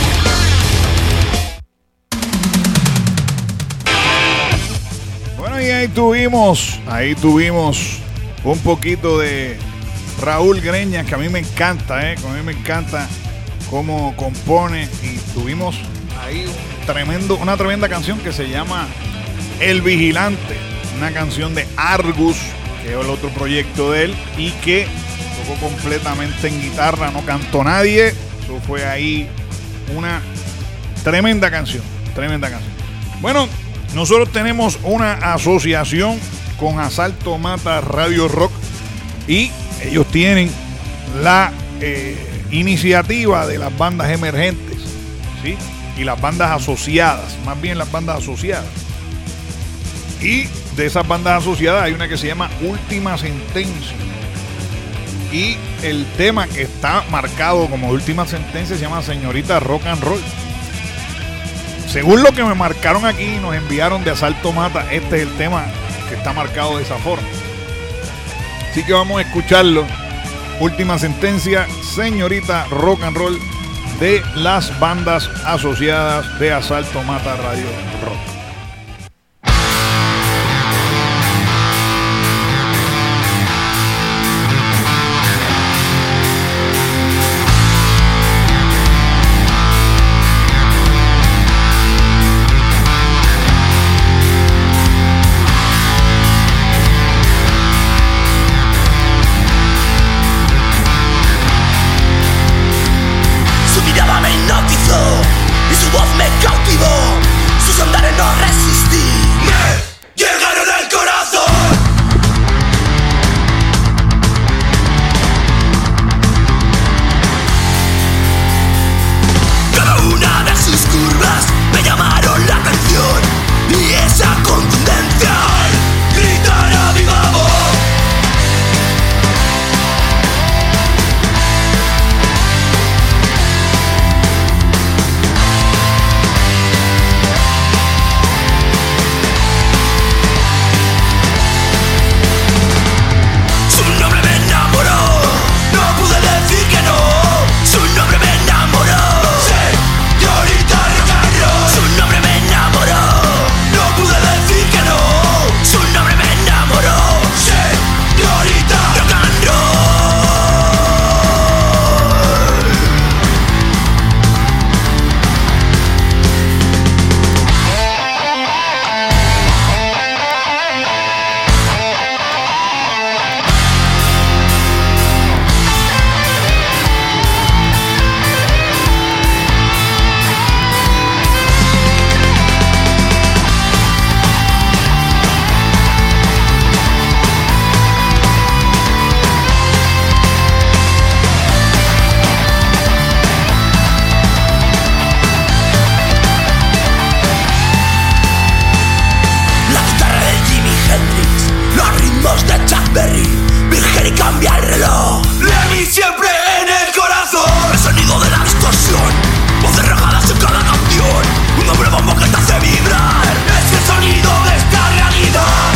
Bueno, y ahí tuvimos un poquito de Raúl Greñas, que a mí me encanta, a mí me encanta cómo compone, y tuvimos ahí una tremenda canción que se llama El Vigilante, una canción de Argus, que es el otro proyecto de él, y que tocó completamente en guitarra, no cantó nadie. Eso fue ahí una tremenda canción. Bueno, nosotros tenemos una asociación con Asalto Mata Radio Rock, y ellos tienen la iniciativa de las bandas emergentes, ¿sí? Y las bandas asociadas, más bien las bandas asociadas. Y de esas bandas asociadas hay una que se llama Última Sentencia. Y el tema que está marcado como Última Sentencia se llama Señorita Rock and Roll. Según lo que me marcaron aquí, nos enviaron de Asalto Mata, este es el tema que está marcado de esa forma. Así que vamos a escucharlo. Última Sentencia, Señorita Rock and Roll, de las bandas asociadas de Asalto Mata Radio Rock. Su mirada me hipnotizó y su voz me cambia el reloj. Lemmy siempre en el corazón. El sonido de la distorsión, voces rajadas en cada canción. Un hombre bombo que te hace vibrar. Es el sonido de esta realidad.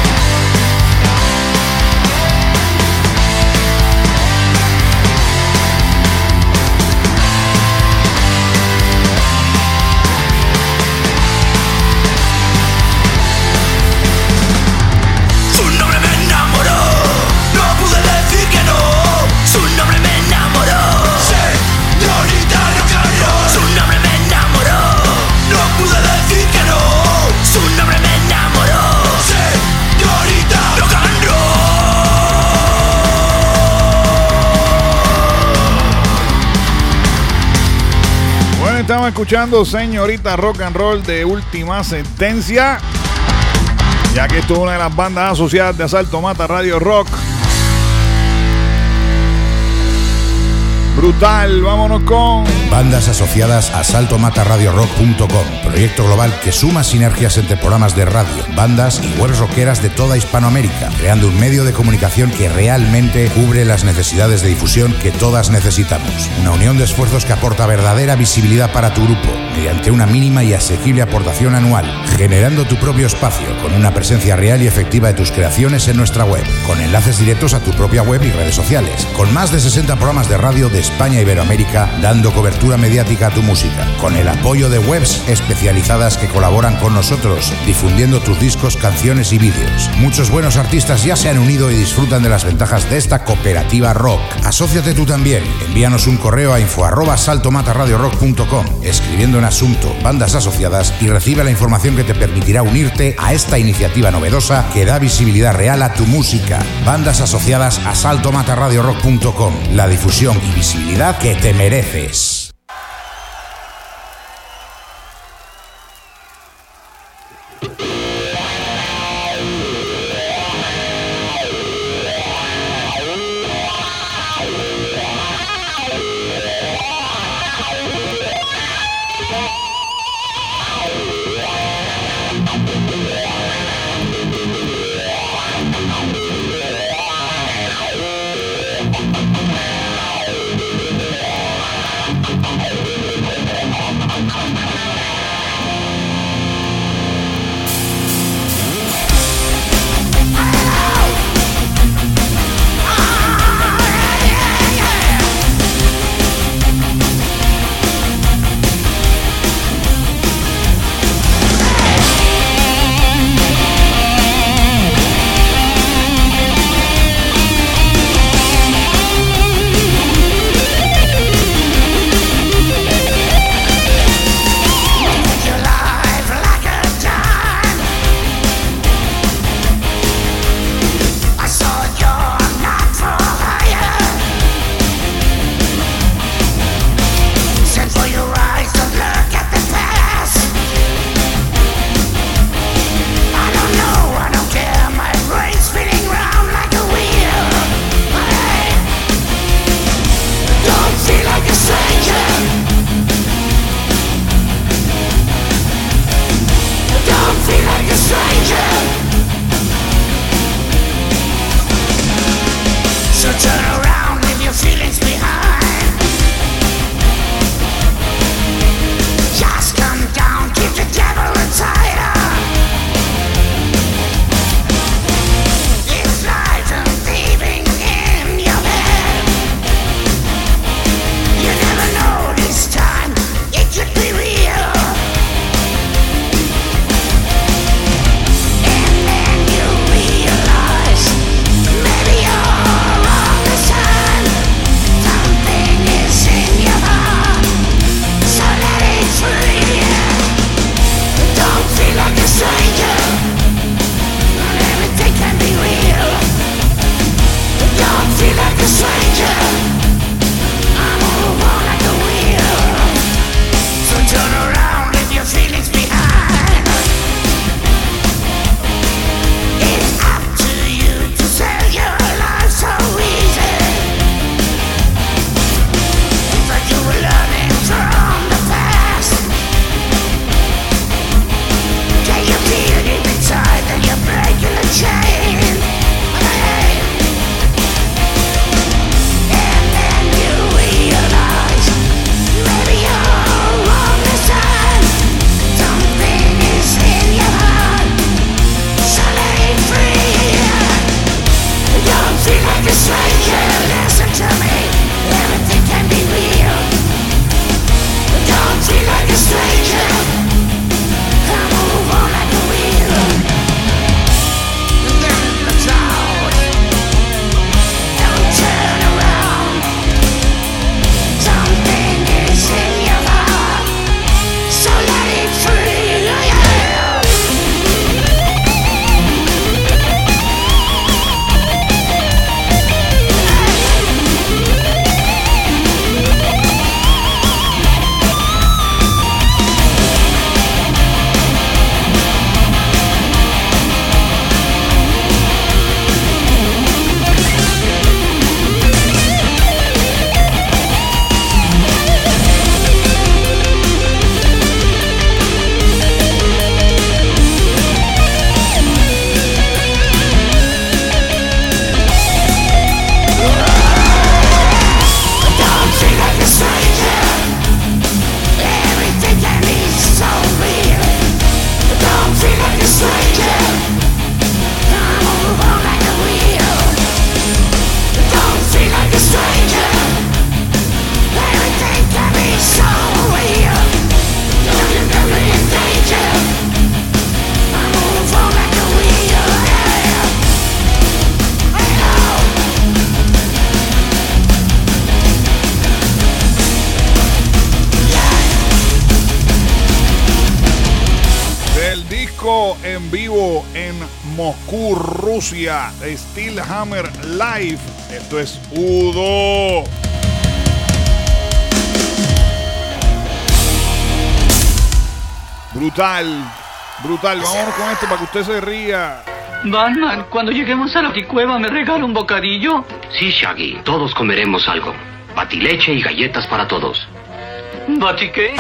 Estamos escuchando Señorita Rock and Roll de Última Sentencia, ya que esto es una de las bandas asociadas de Asalto Mata Radio Rock. Brutal, vámonos con bandas asociadas a saltomataradiorock.com, proyecto global que suma sinergias entre programas de radio, bandas y webs rockeras de toda Hispanoamérica, creando un medio de comunicación que realmente cubre las necesidades de difusión que todas necesitamos. Una unión de esfuerzos que aporta verdadera visibilidad para tu grupo, mediante una mínima y asequible aportación anual, generando tu propio espacio, con una presencia real y efectiva de tus creaciones en nuestra web, con enlaces directos a tu propia web y redes sociales, con más de 60 programas de radio de España e Iberoamérica, dando cobertura mediática a tu música, con el apoyo de webs especializadas que colaboran con nosotros, difundiendo tus discos, canciones y vídeos. Muchos buenos artistas ya se han unido y disfrutan de las ventajas de esta cooperativa rock. Asóciate tú también. Envíanos un correo a info@saltomataradiorock.com, escribiendo en asunto bandas asociadas, y recibe la información que te permitirá unirte a esta iniciativa novedosa que da visibilidad real a tu música. Bandas asociadas a saltomataradiorock.com, la difusión y visibilidad que te mereces. vivo en Moscú, Rusia. Steelhammer Live. Esto es Udo. Brutal. Vámonos con esto para que usted se ría. Batman, cuando lleguemos a la Cueva, ¿me regala un bocadillo? Sí, Shaggy, todos comeremos algo. Batileche y galletas para todos. ¿Bati qué?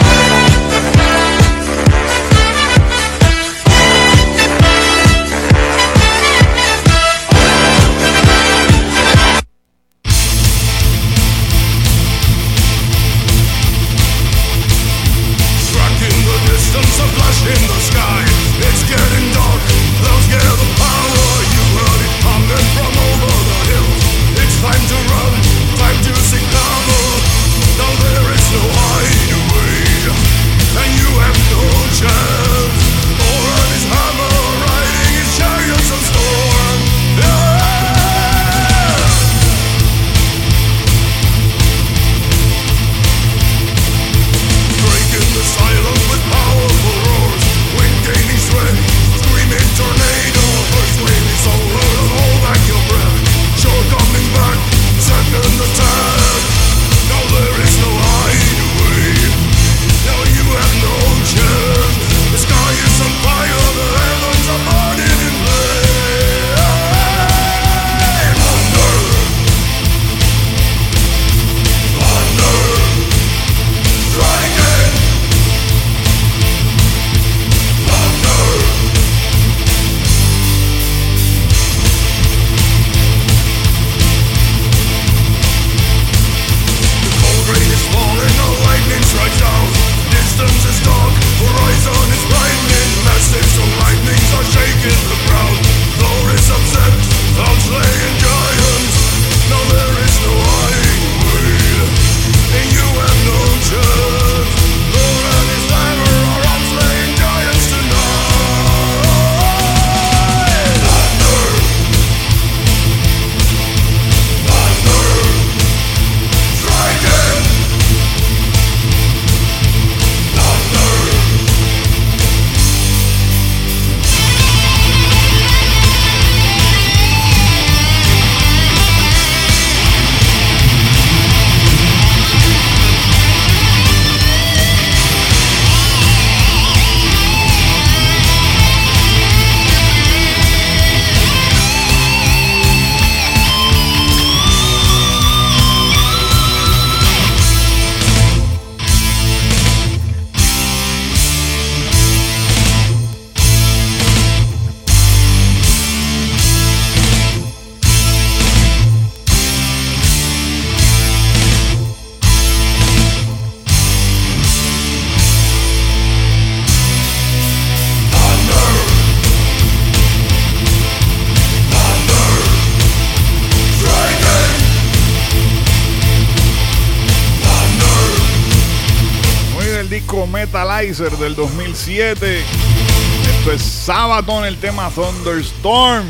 Metalizer del 2007. Esto es Sabaton, el tema Thunderstorm.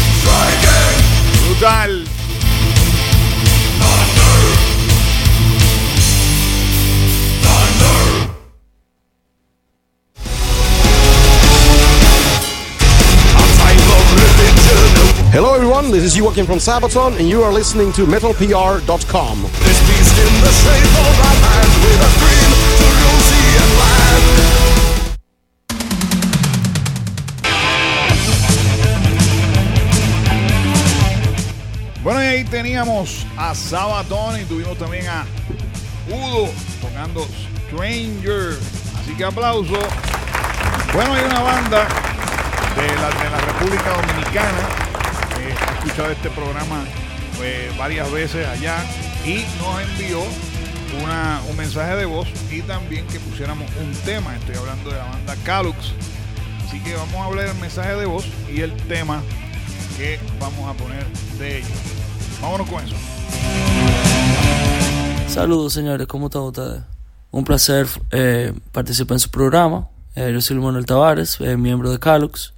Brutal. Hello everyone, this is Joachim from Sabaton and you are listening to MetalPR.com. This beast in the shape of a man with a dream to Lucy and land. Bueno, y ahí teníamos a Sabaton y tuvimos también a Udo tocando Stranger. Así que aplauso. Bueno, hay una banda de la República Dominicana ha escuchado este programa varias veces allá y nos envió un mensaje de voz y también que pusiéramos un tema. Estoy hablando de la banda Calux. Así que vamos a hablar del mensaje de voz y el tema que vamos a poner de ellos. Vámonos con eso. Saludos señores, ¿cómo están ustedes? Un placer participar en su programa. Yo soy Manuel Tavares, miembro de Calux.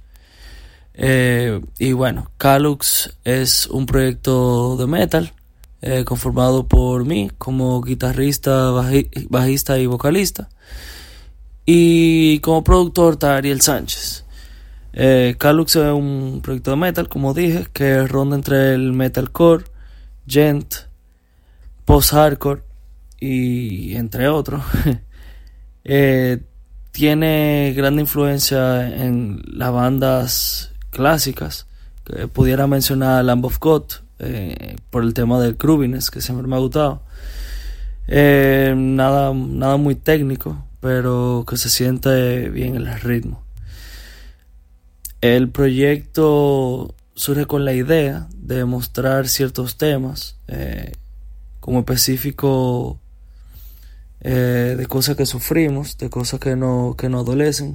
Y bueno, Calux es un proyecto de metal conformado por mí como guitarrista, bajista y vocalista, y como productor está Ariel Sánchez. Calyx es un proyecto de metal, como dije, que ronda entre el metalcore, gent, post-hardcore y entre otros. Tiene gran influencia en las bandas clásicas, que pudiera mencionar Lamb of God, por el tema del grooviness, que siempre me ha gustado. Nada muy técnico, pero que se siente bien el ritmo. El proyecto surge con la idea de mostrar ciertos temas, como específico, de cosas que sufrimos, de cosas que nos adolecen.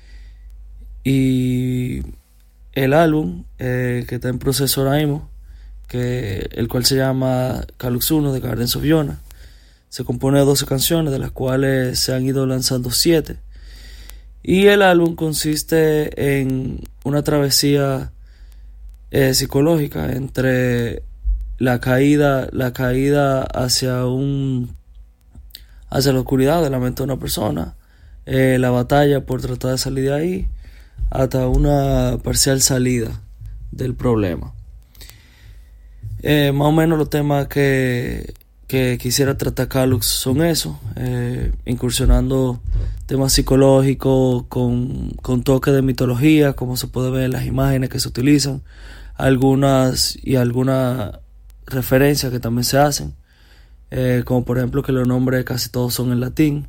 Y el álbum, que está en proceso ahora mismo, el cual se llama Calyx 1 de Gardens of Yona, se compone de 12 canciones, de las cuales se han ido lanzando 7. Y el álbum consiste en una travesía psicológica entre la caída hacia la oscuridad de la mente de una persona, la batalla por tratar de salir de ahí, hasta una parcial salida del problema. Más o menos los temas que quisiera tratar Calyx son eso, incursionando temas psicológicos con toques de mitología, como se puede ver en las imágenes que se utilizan, algunas referencias que también se hacen, como por ejemplo que los nombres casi todos son en latín.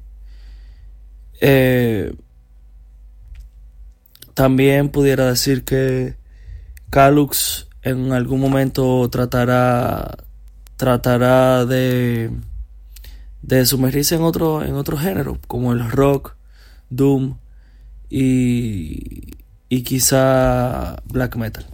También pudiera decir que Calyx en algún momento tratará de sumergirse en otro género, como el rock, doom y quizá black metal.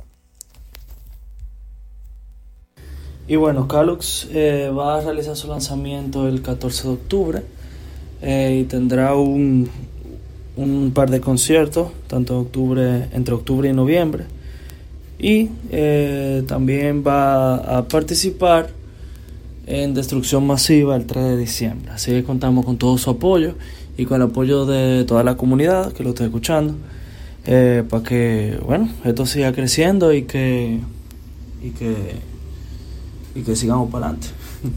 Y bueno, Calyx va a realizar su lanzamiento el 14 de octubre y tendrá un par de conciertos, tanto entre octubre y noviembre. Y también va a participar en Destrucción Masiva el 3 de diciembre. Así que contamos con todo su apoyo y con el apoyo de toda la comunidad que lo está escuchando, para que esto siga creciendo y que sigamos para adelante.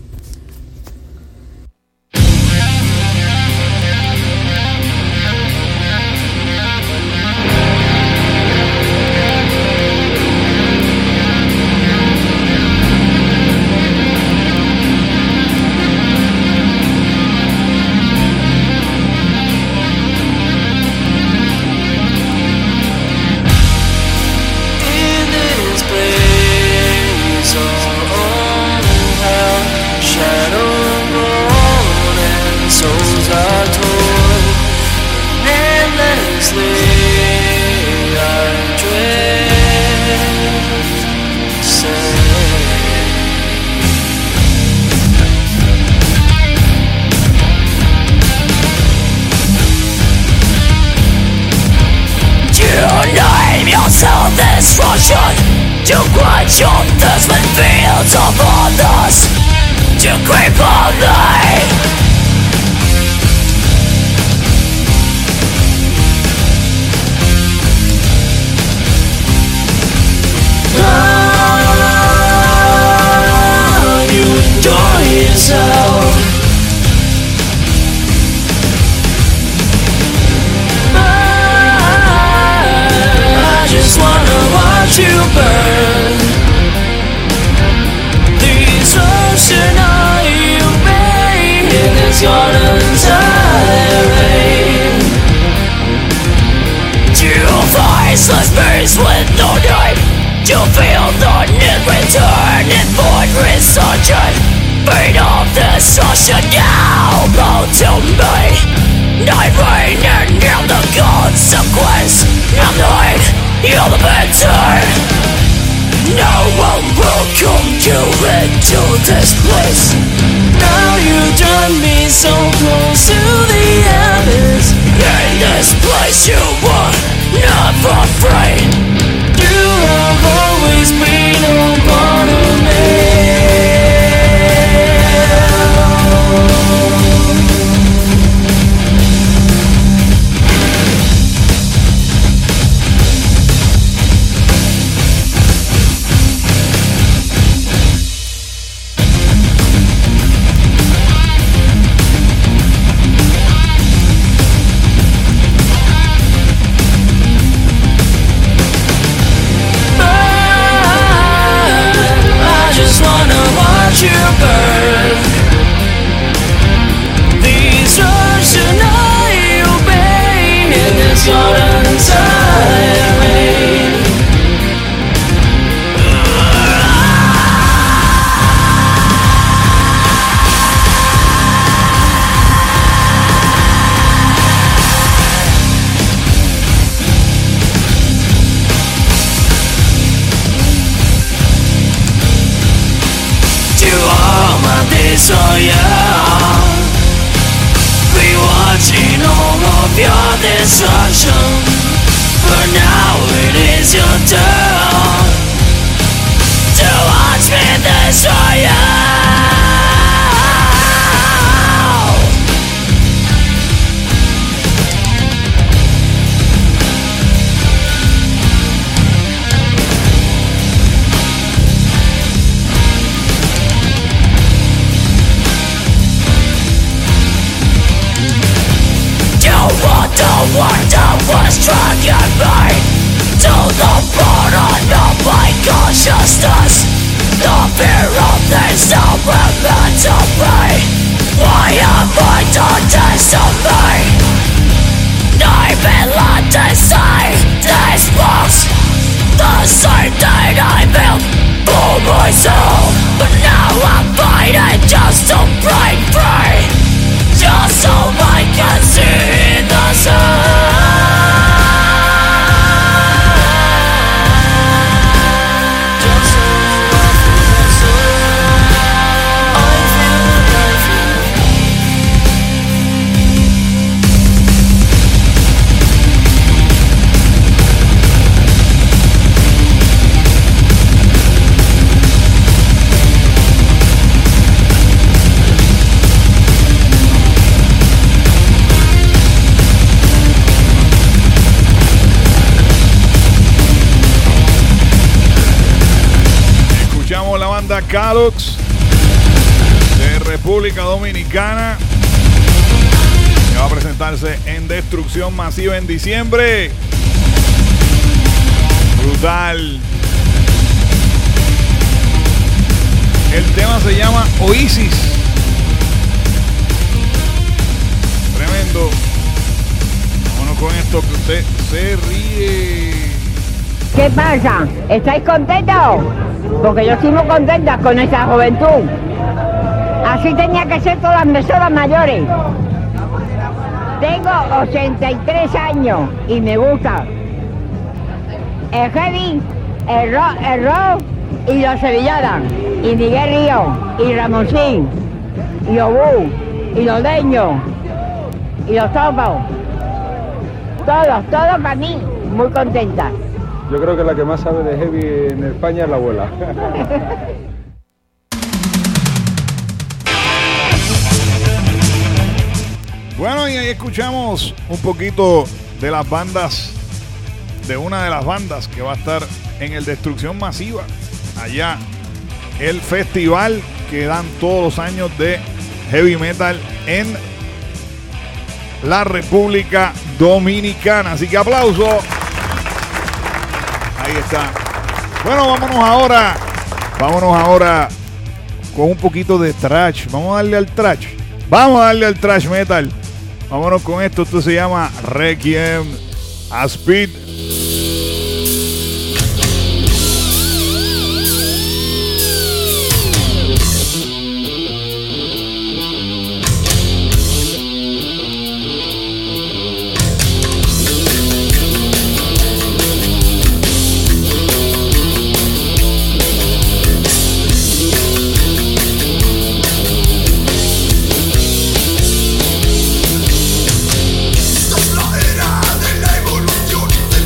Self-destruction to quench on the spent fields of others, to creep on night. You enjoy yourself. Just wanna watch you burn. These ocean are you made in this garden's rain. You faceless space with no name. You feel the need return in void resurgent. Fate of destruction now bow to me. Night rain and now the consequence. I'm night. You're the better. No one will come you into this place. Now you turn me so close to the abyss. In this place you were never free. You have always been a part of me. saw you. Be watching all of your destruction, but now it is your turn to watch me destroy you. Wonder was dragging me to the bottom of my consciousness. The fear of this now remains of me. Why have I done this to me? I belong to say this box, the same thing I built for myself. But now I'm fighting just to break free, just so I can see the sun. Just so I feel the sun. I feel. La banda Calyx de República Dominicana, que va a presentarse en Destrucción Masiva en diciembre. Brutal. El tema se llama Oasis. Tremendo. Vámonos con esto que usted se ríe. ¿Qué pasa? ¿Estáis contentos? Porque yo estoy muy contenta con esa juventud. Así tenía que ser todas las personas mayores. Tengo 83 años y me gusta el heavy, el rock y los sevillanas, y Miguel Río, y Ramoncín, y Obú, y los leños, y los topos. Todos para mí, muy contenta. Yo creo que la que más sabe de heavy en España es la abuela. Bueno, y ahí escuchamos un poquito de las bandas, de una de las bandas que va a estar en el Destrucción Masiva, allá, el festival que dan todos los años de heavy metal en la República Dominicana. Así que aplauso. Ahí está. Bueno, vámonos ahora con un poquito de thrash. Vamos a darle al thrash metal. Vámonos con esto. Esto se llama Requiem a Speed. Esta es la era de la evolución.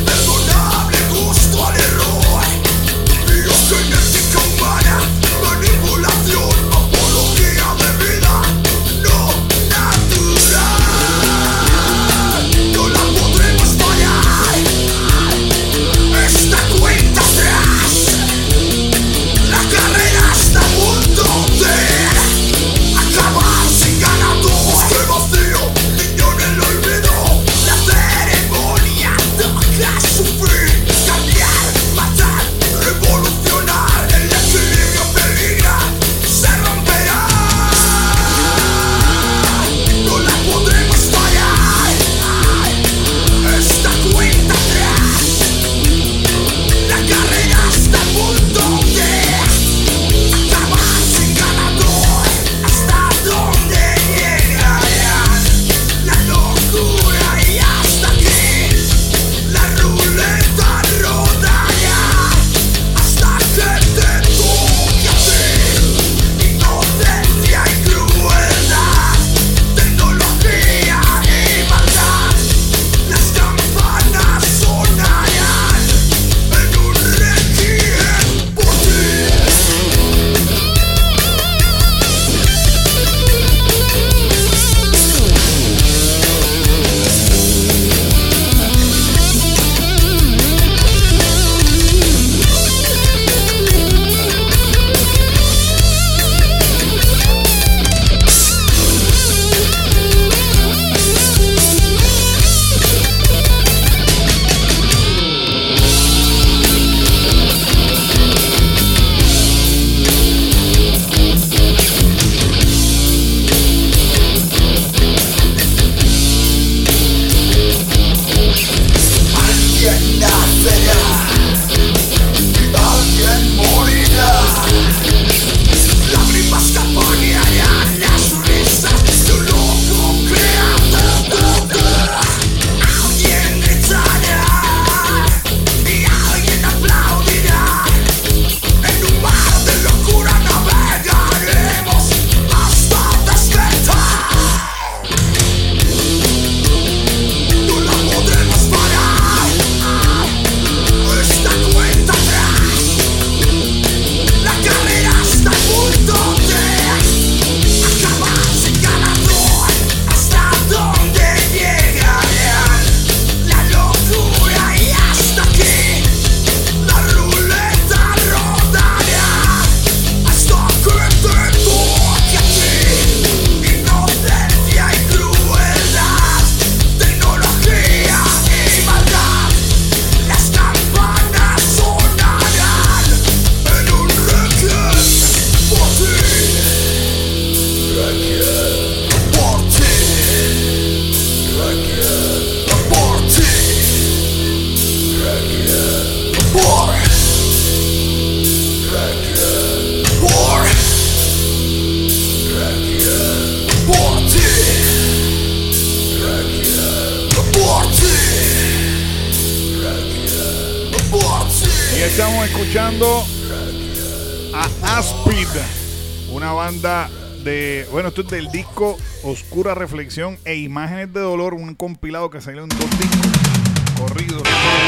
escuchando a Aspid, una banda de, bueno, esto es del disco Oscura Reflexión e Imágenes de Dolor, un compilado que salió en 2 discos corridos.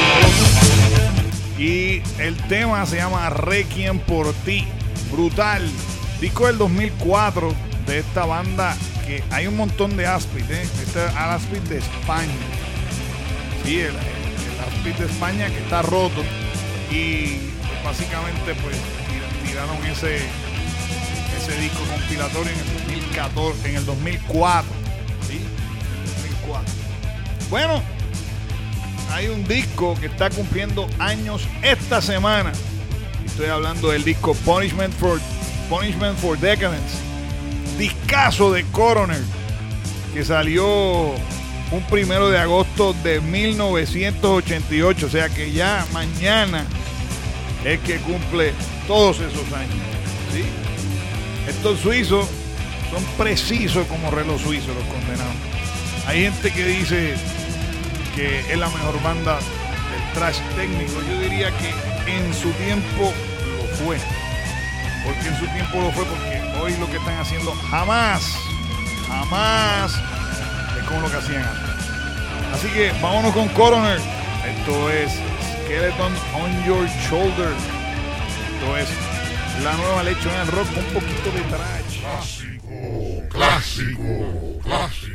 Y el tema se llama Requiem por ti. Brutal. Disco del 2004 de esta banda, que hay un montón de Aspid, Este es Aspid de España. Sí, el Aspid de España que está roto. Y básicamente pues tiraron ese disco compilatorio en el 2014, en el 2004. ¿Sí? 2004. Bueno, hay un disco que está cumpliendo años esta semana. Estoy hablando del disco Punishment for Decadence. Discazo de Coroner, que salió un 1 de agosto de 1988. O sea que ya mañana es que cumple todos esos años. ¿Sí? Estos suizos son precisos como reloj suizo, los condenados. Hay gente que dice que es la mejor banda del thrash técnico. Yo diría que en su tiempo lo fue. ¿Por qué en su tiempo lo fue? Porque hoy lo que están haciendo jamás es como lo que hacían antes. Así que vámonos con Coroner. Esto es Skeleton on Your Shoulder. Esto es la nueva lechonera del rock, un poquito de thrash. Clásico.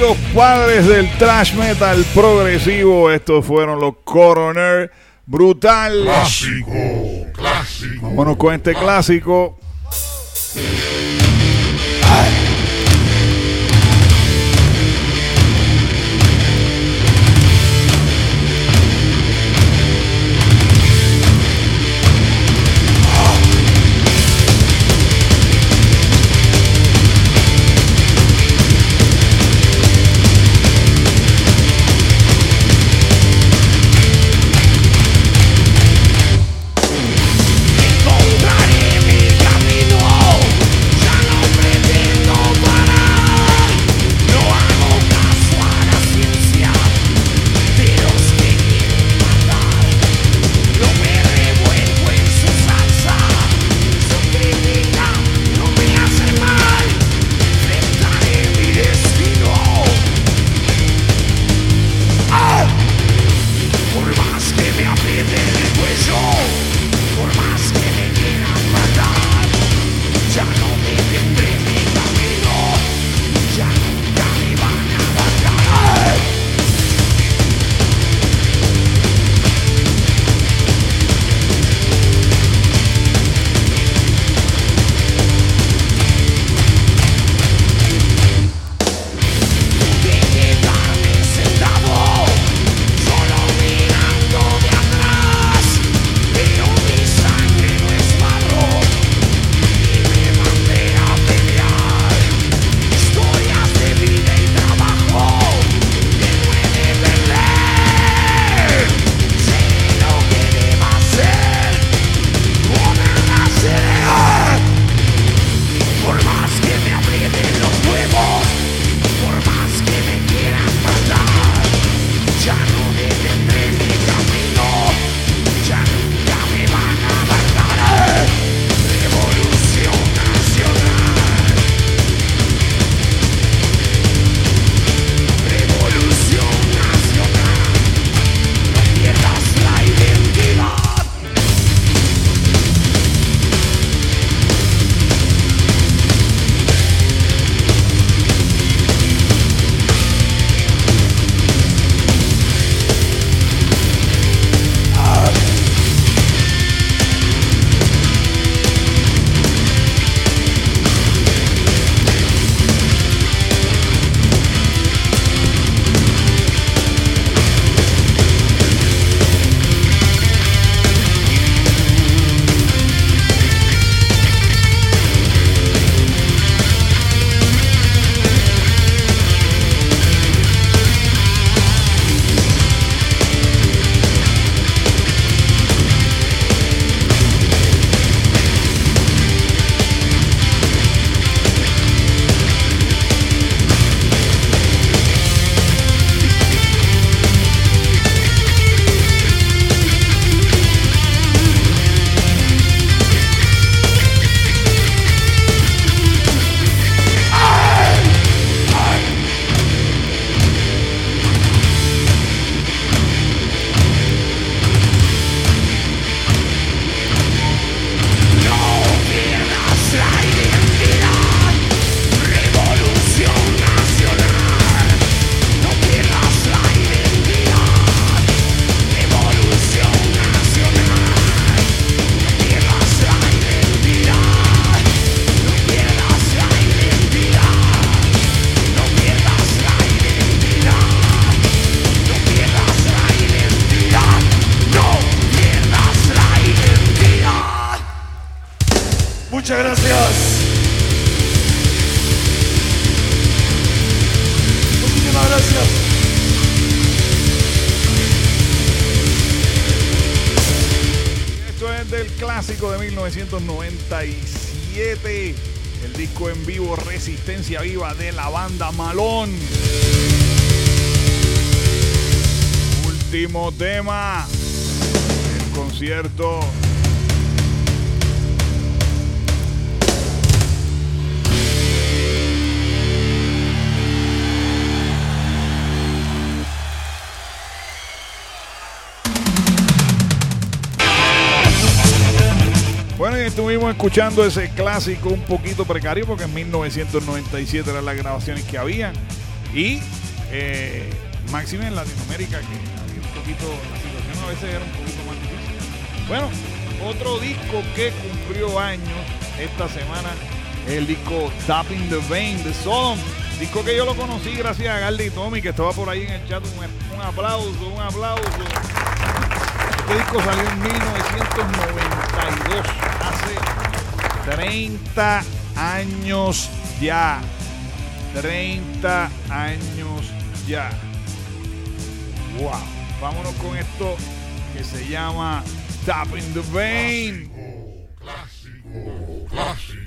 los padres del thrash metal progresivo. Estos fueron los Coroner. Brutal. Clásico. Vámonos con este clásico. Encontraré mi camino. Muchas gracias. Muchísimas gracias. Esto es del clásico de 1997, el disco en vivo Resistencia Viva de la banda Malón. Último tema, el concierto. Bueno, y estuvimos escuchando ese clásico un poquito precario porque en 1997 eran las grabaciones que habían. Y máxime en Latinoamérica, que había un poquito, la situación a veces era un poquito más difícil. Bueno, otro disco que cumplió años esta semana es el disco Tapping the Vein de Sodom. Disco que yo lo conocí gracias a Gardy y Tommy, que estaba por ahí en el chat. Un aplauso. Este disco salió en 1992, hace 30 años ya. 30 años ya. Wow. Vámonos con esto que se llama Tapping the Vein. Clásico.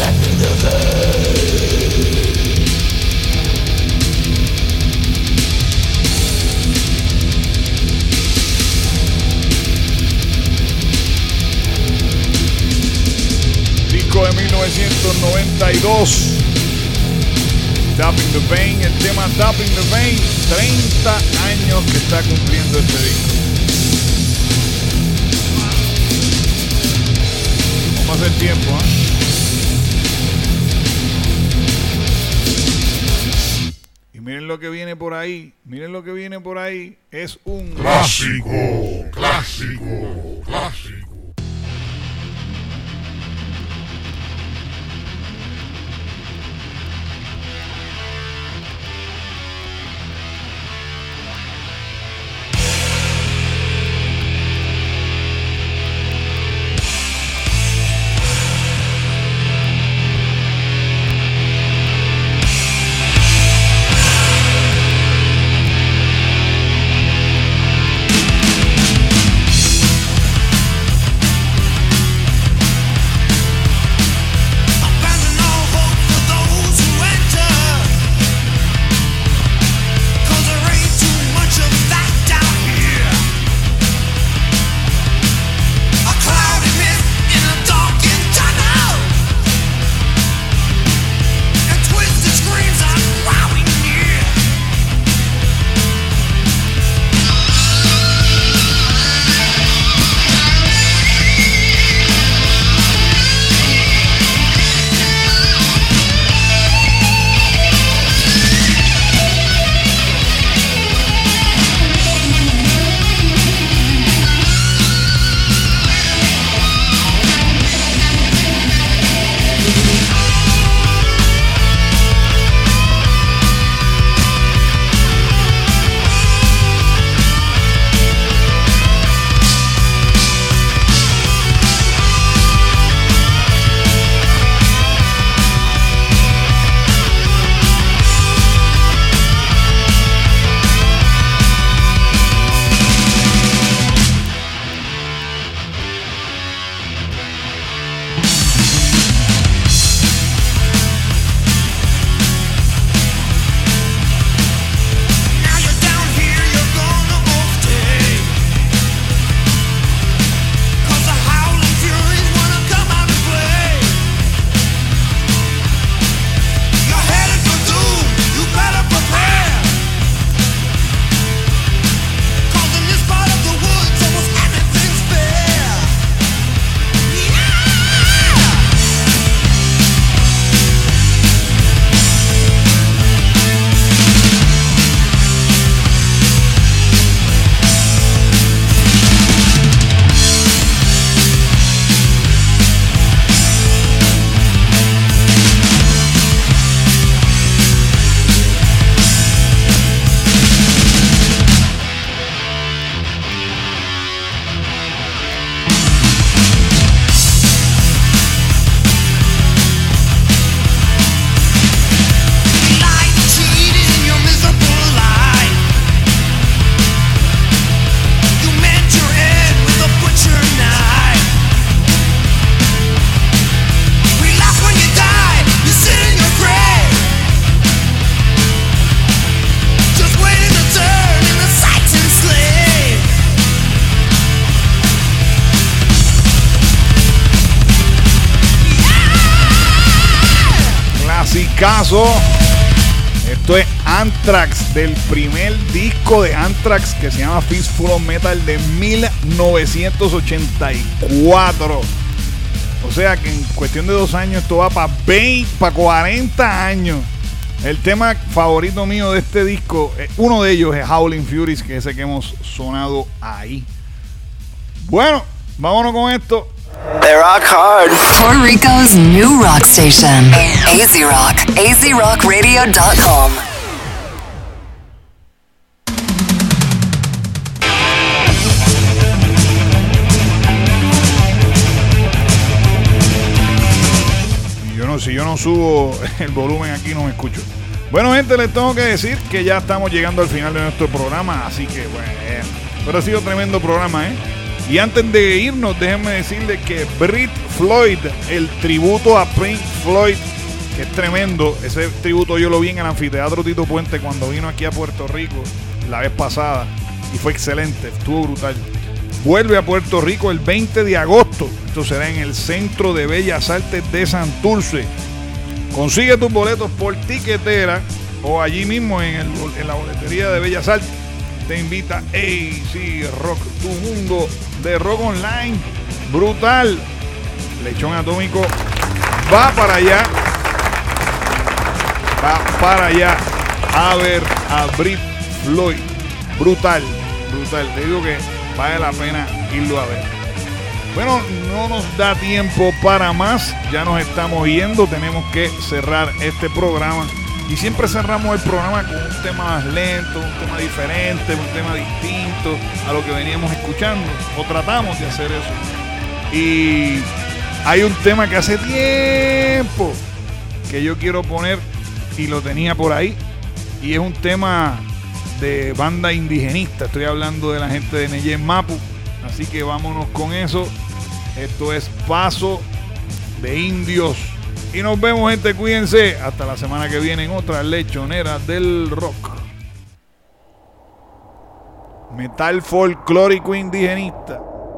Disco de 1992. Tapping the Vein, el tema Tapping the Vein, 30 años que está cumpliendo este disco. ¿Cómo pasa el tiempo, Y miren lo que viene por ahí, es un clásico. Caso, esto es Anthrax, del primer disco de Anthrax que se llama Fistful of Metal de 1984. O sea que en cuestión de 2 años esto va para 40 años. El tema favorito mío de este disco, uno de ellos es Howling Furies, que es ese que hemos sonado ahí. Bueno, vámonos con esto. They rock hard. Puerto Rico's new rock station. AZ Rock. AZRockRadio.com. Si yo no subo el volumen aquí no me escucho. Bueno, gente, les tengo que decir que ya estamos llegando al final de nuestro programa, así que bueno, pero ha sido tremendo programa, Y antes de irnos, déjenme decirles que Brit Floyd, el tributo a Pink Floyd, que es tremendo. Ese tributo yo lo vi en el Anfiteatro Tito Puente cuando vino aquí a Puerto Rico la vez pasada y fue excelente, estuvo brutal. Vuelve a Puerto Rico el 20 de agosto. Esto será en el Centro de Bellas Artes de Santurce. Consigue tus boletos por Tiquetera o allí mismo en la boletería de Bellas Artes. Te invita AC Rock, tu mundo de rock online. Brutal. Lechón Atómico va para allá. Va para allá a ver a Brit Floyd. Brutal, brutal. Te digo que vale la pena irlo a ver. Bueno, no nos da tiempo para más. Ya nos estamos yendo. Tenemos que cerrar este programa. Y siempre cerramos el programa con un tema más lento, un tema diferente, un tema distinto a lo que veníamos escuchando. O tratamos de hacer eso. Y hay un tema que hace tiempo que yo quiero poner y lo tenía por ahí. Y es un tema de banda indigenista. Estoy hablando de la gente de Neyen Mapu. Así que vámonos con eso. Esto es Paso de Indios. Y nos vemos, gente. Cuídense. Hasta la semana que viene en otra lechonera del rock. Metal folclórico indigenista.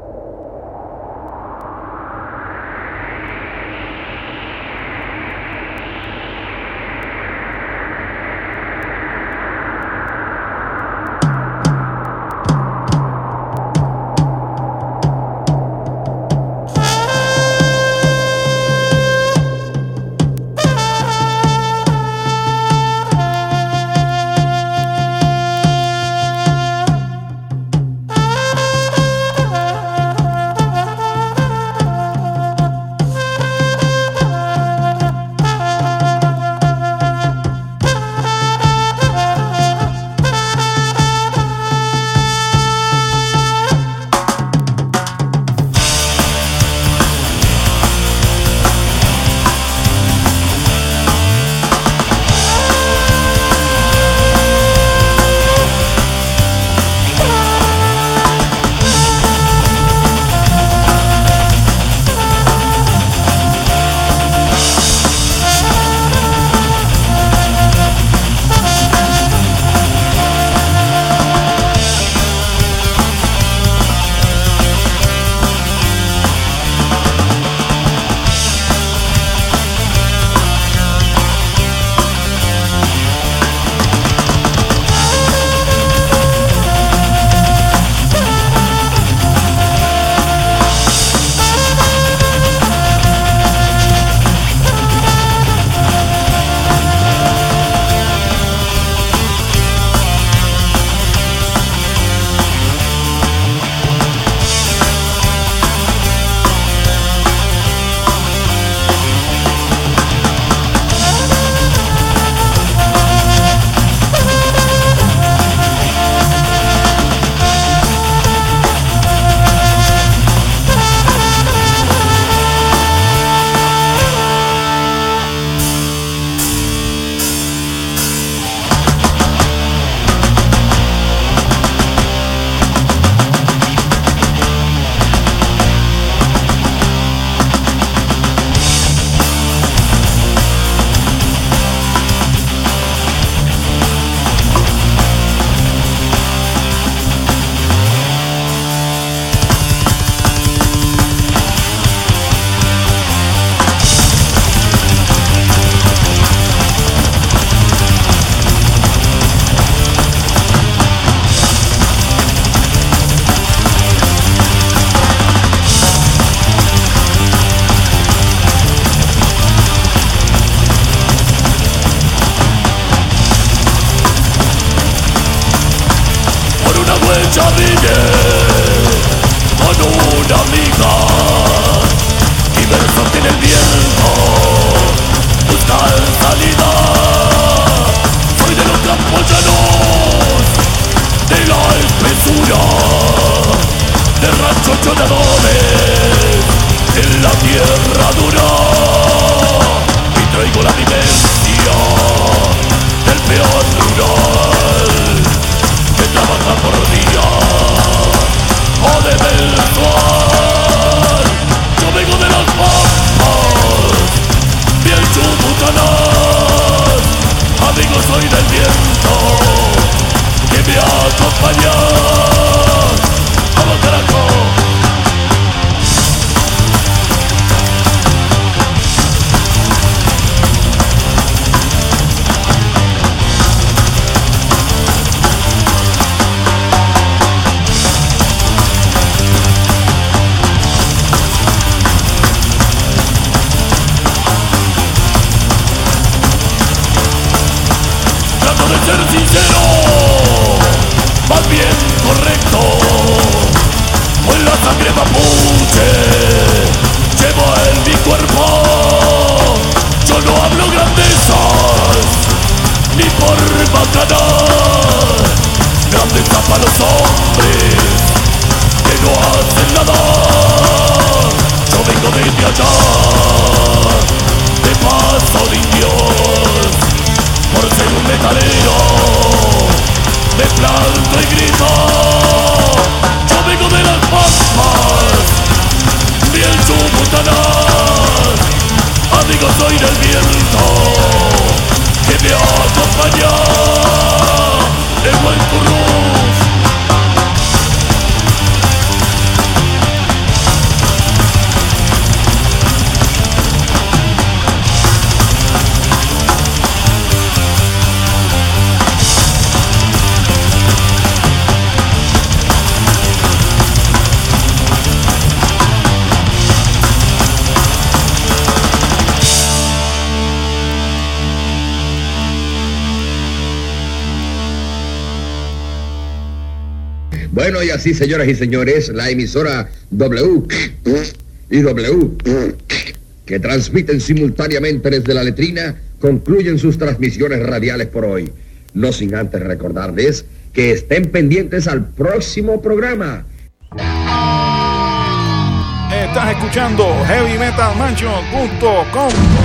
con una amiga, diversos en el viento, buscar salida. Soy de los campos llanos, de la espesura, de ranchos chonadores, en la tierra dura. Y traigo la vivencia del peón rural, que trabaja por día o de ver sensual. Yo vengo de las pampas, bien chubutanas. Amigo, soy del viento que me acompaña. Vamos, carajo. Trato de ser sincero, más bien correcto. Con la sangre mapuche llevo en mi cuerpo. Yo no hablo grandezas, ni por bacanar. Grandeza para los hombres que no hacen nada. Yo vengo desde allá, de paso de indios. Por ser un metalero, me planto y grito. Yo vengo de las pampas, bien chubutanas. Amigo, soy del viento que me acompaña. El buen Currus. Bueno, y así, señoras y señores, la emisora W y W, que transmiten simultáneamente desde la letrina, concluyen sus transmisiones radiales por hoy. No sin antes recordarles que estén pendientes al próximo programa. Estás escuchando HeavyMetalMansion.com.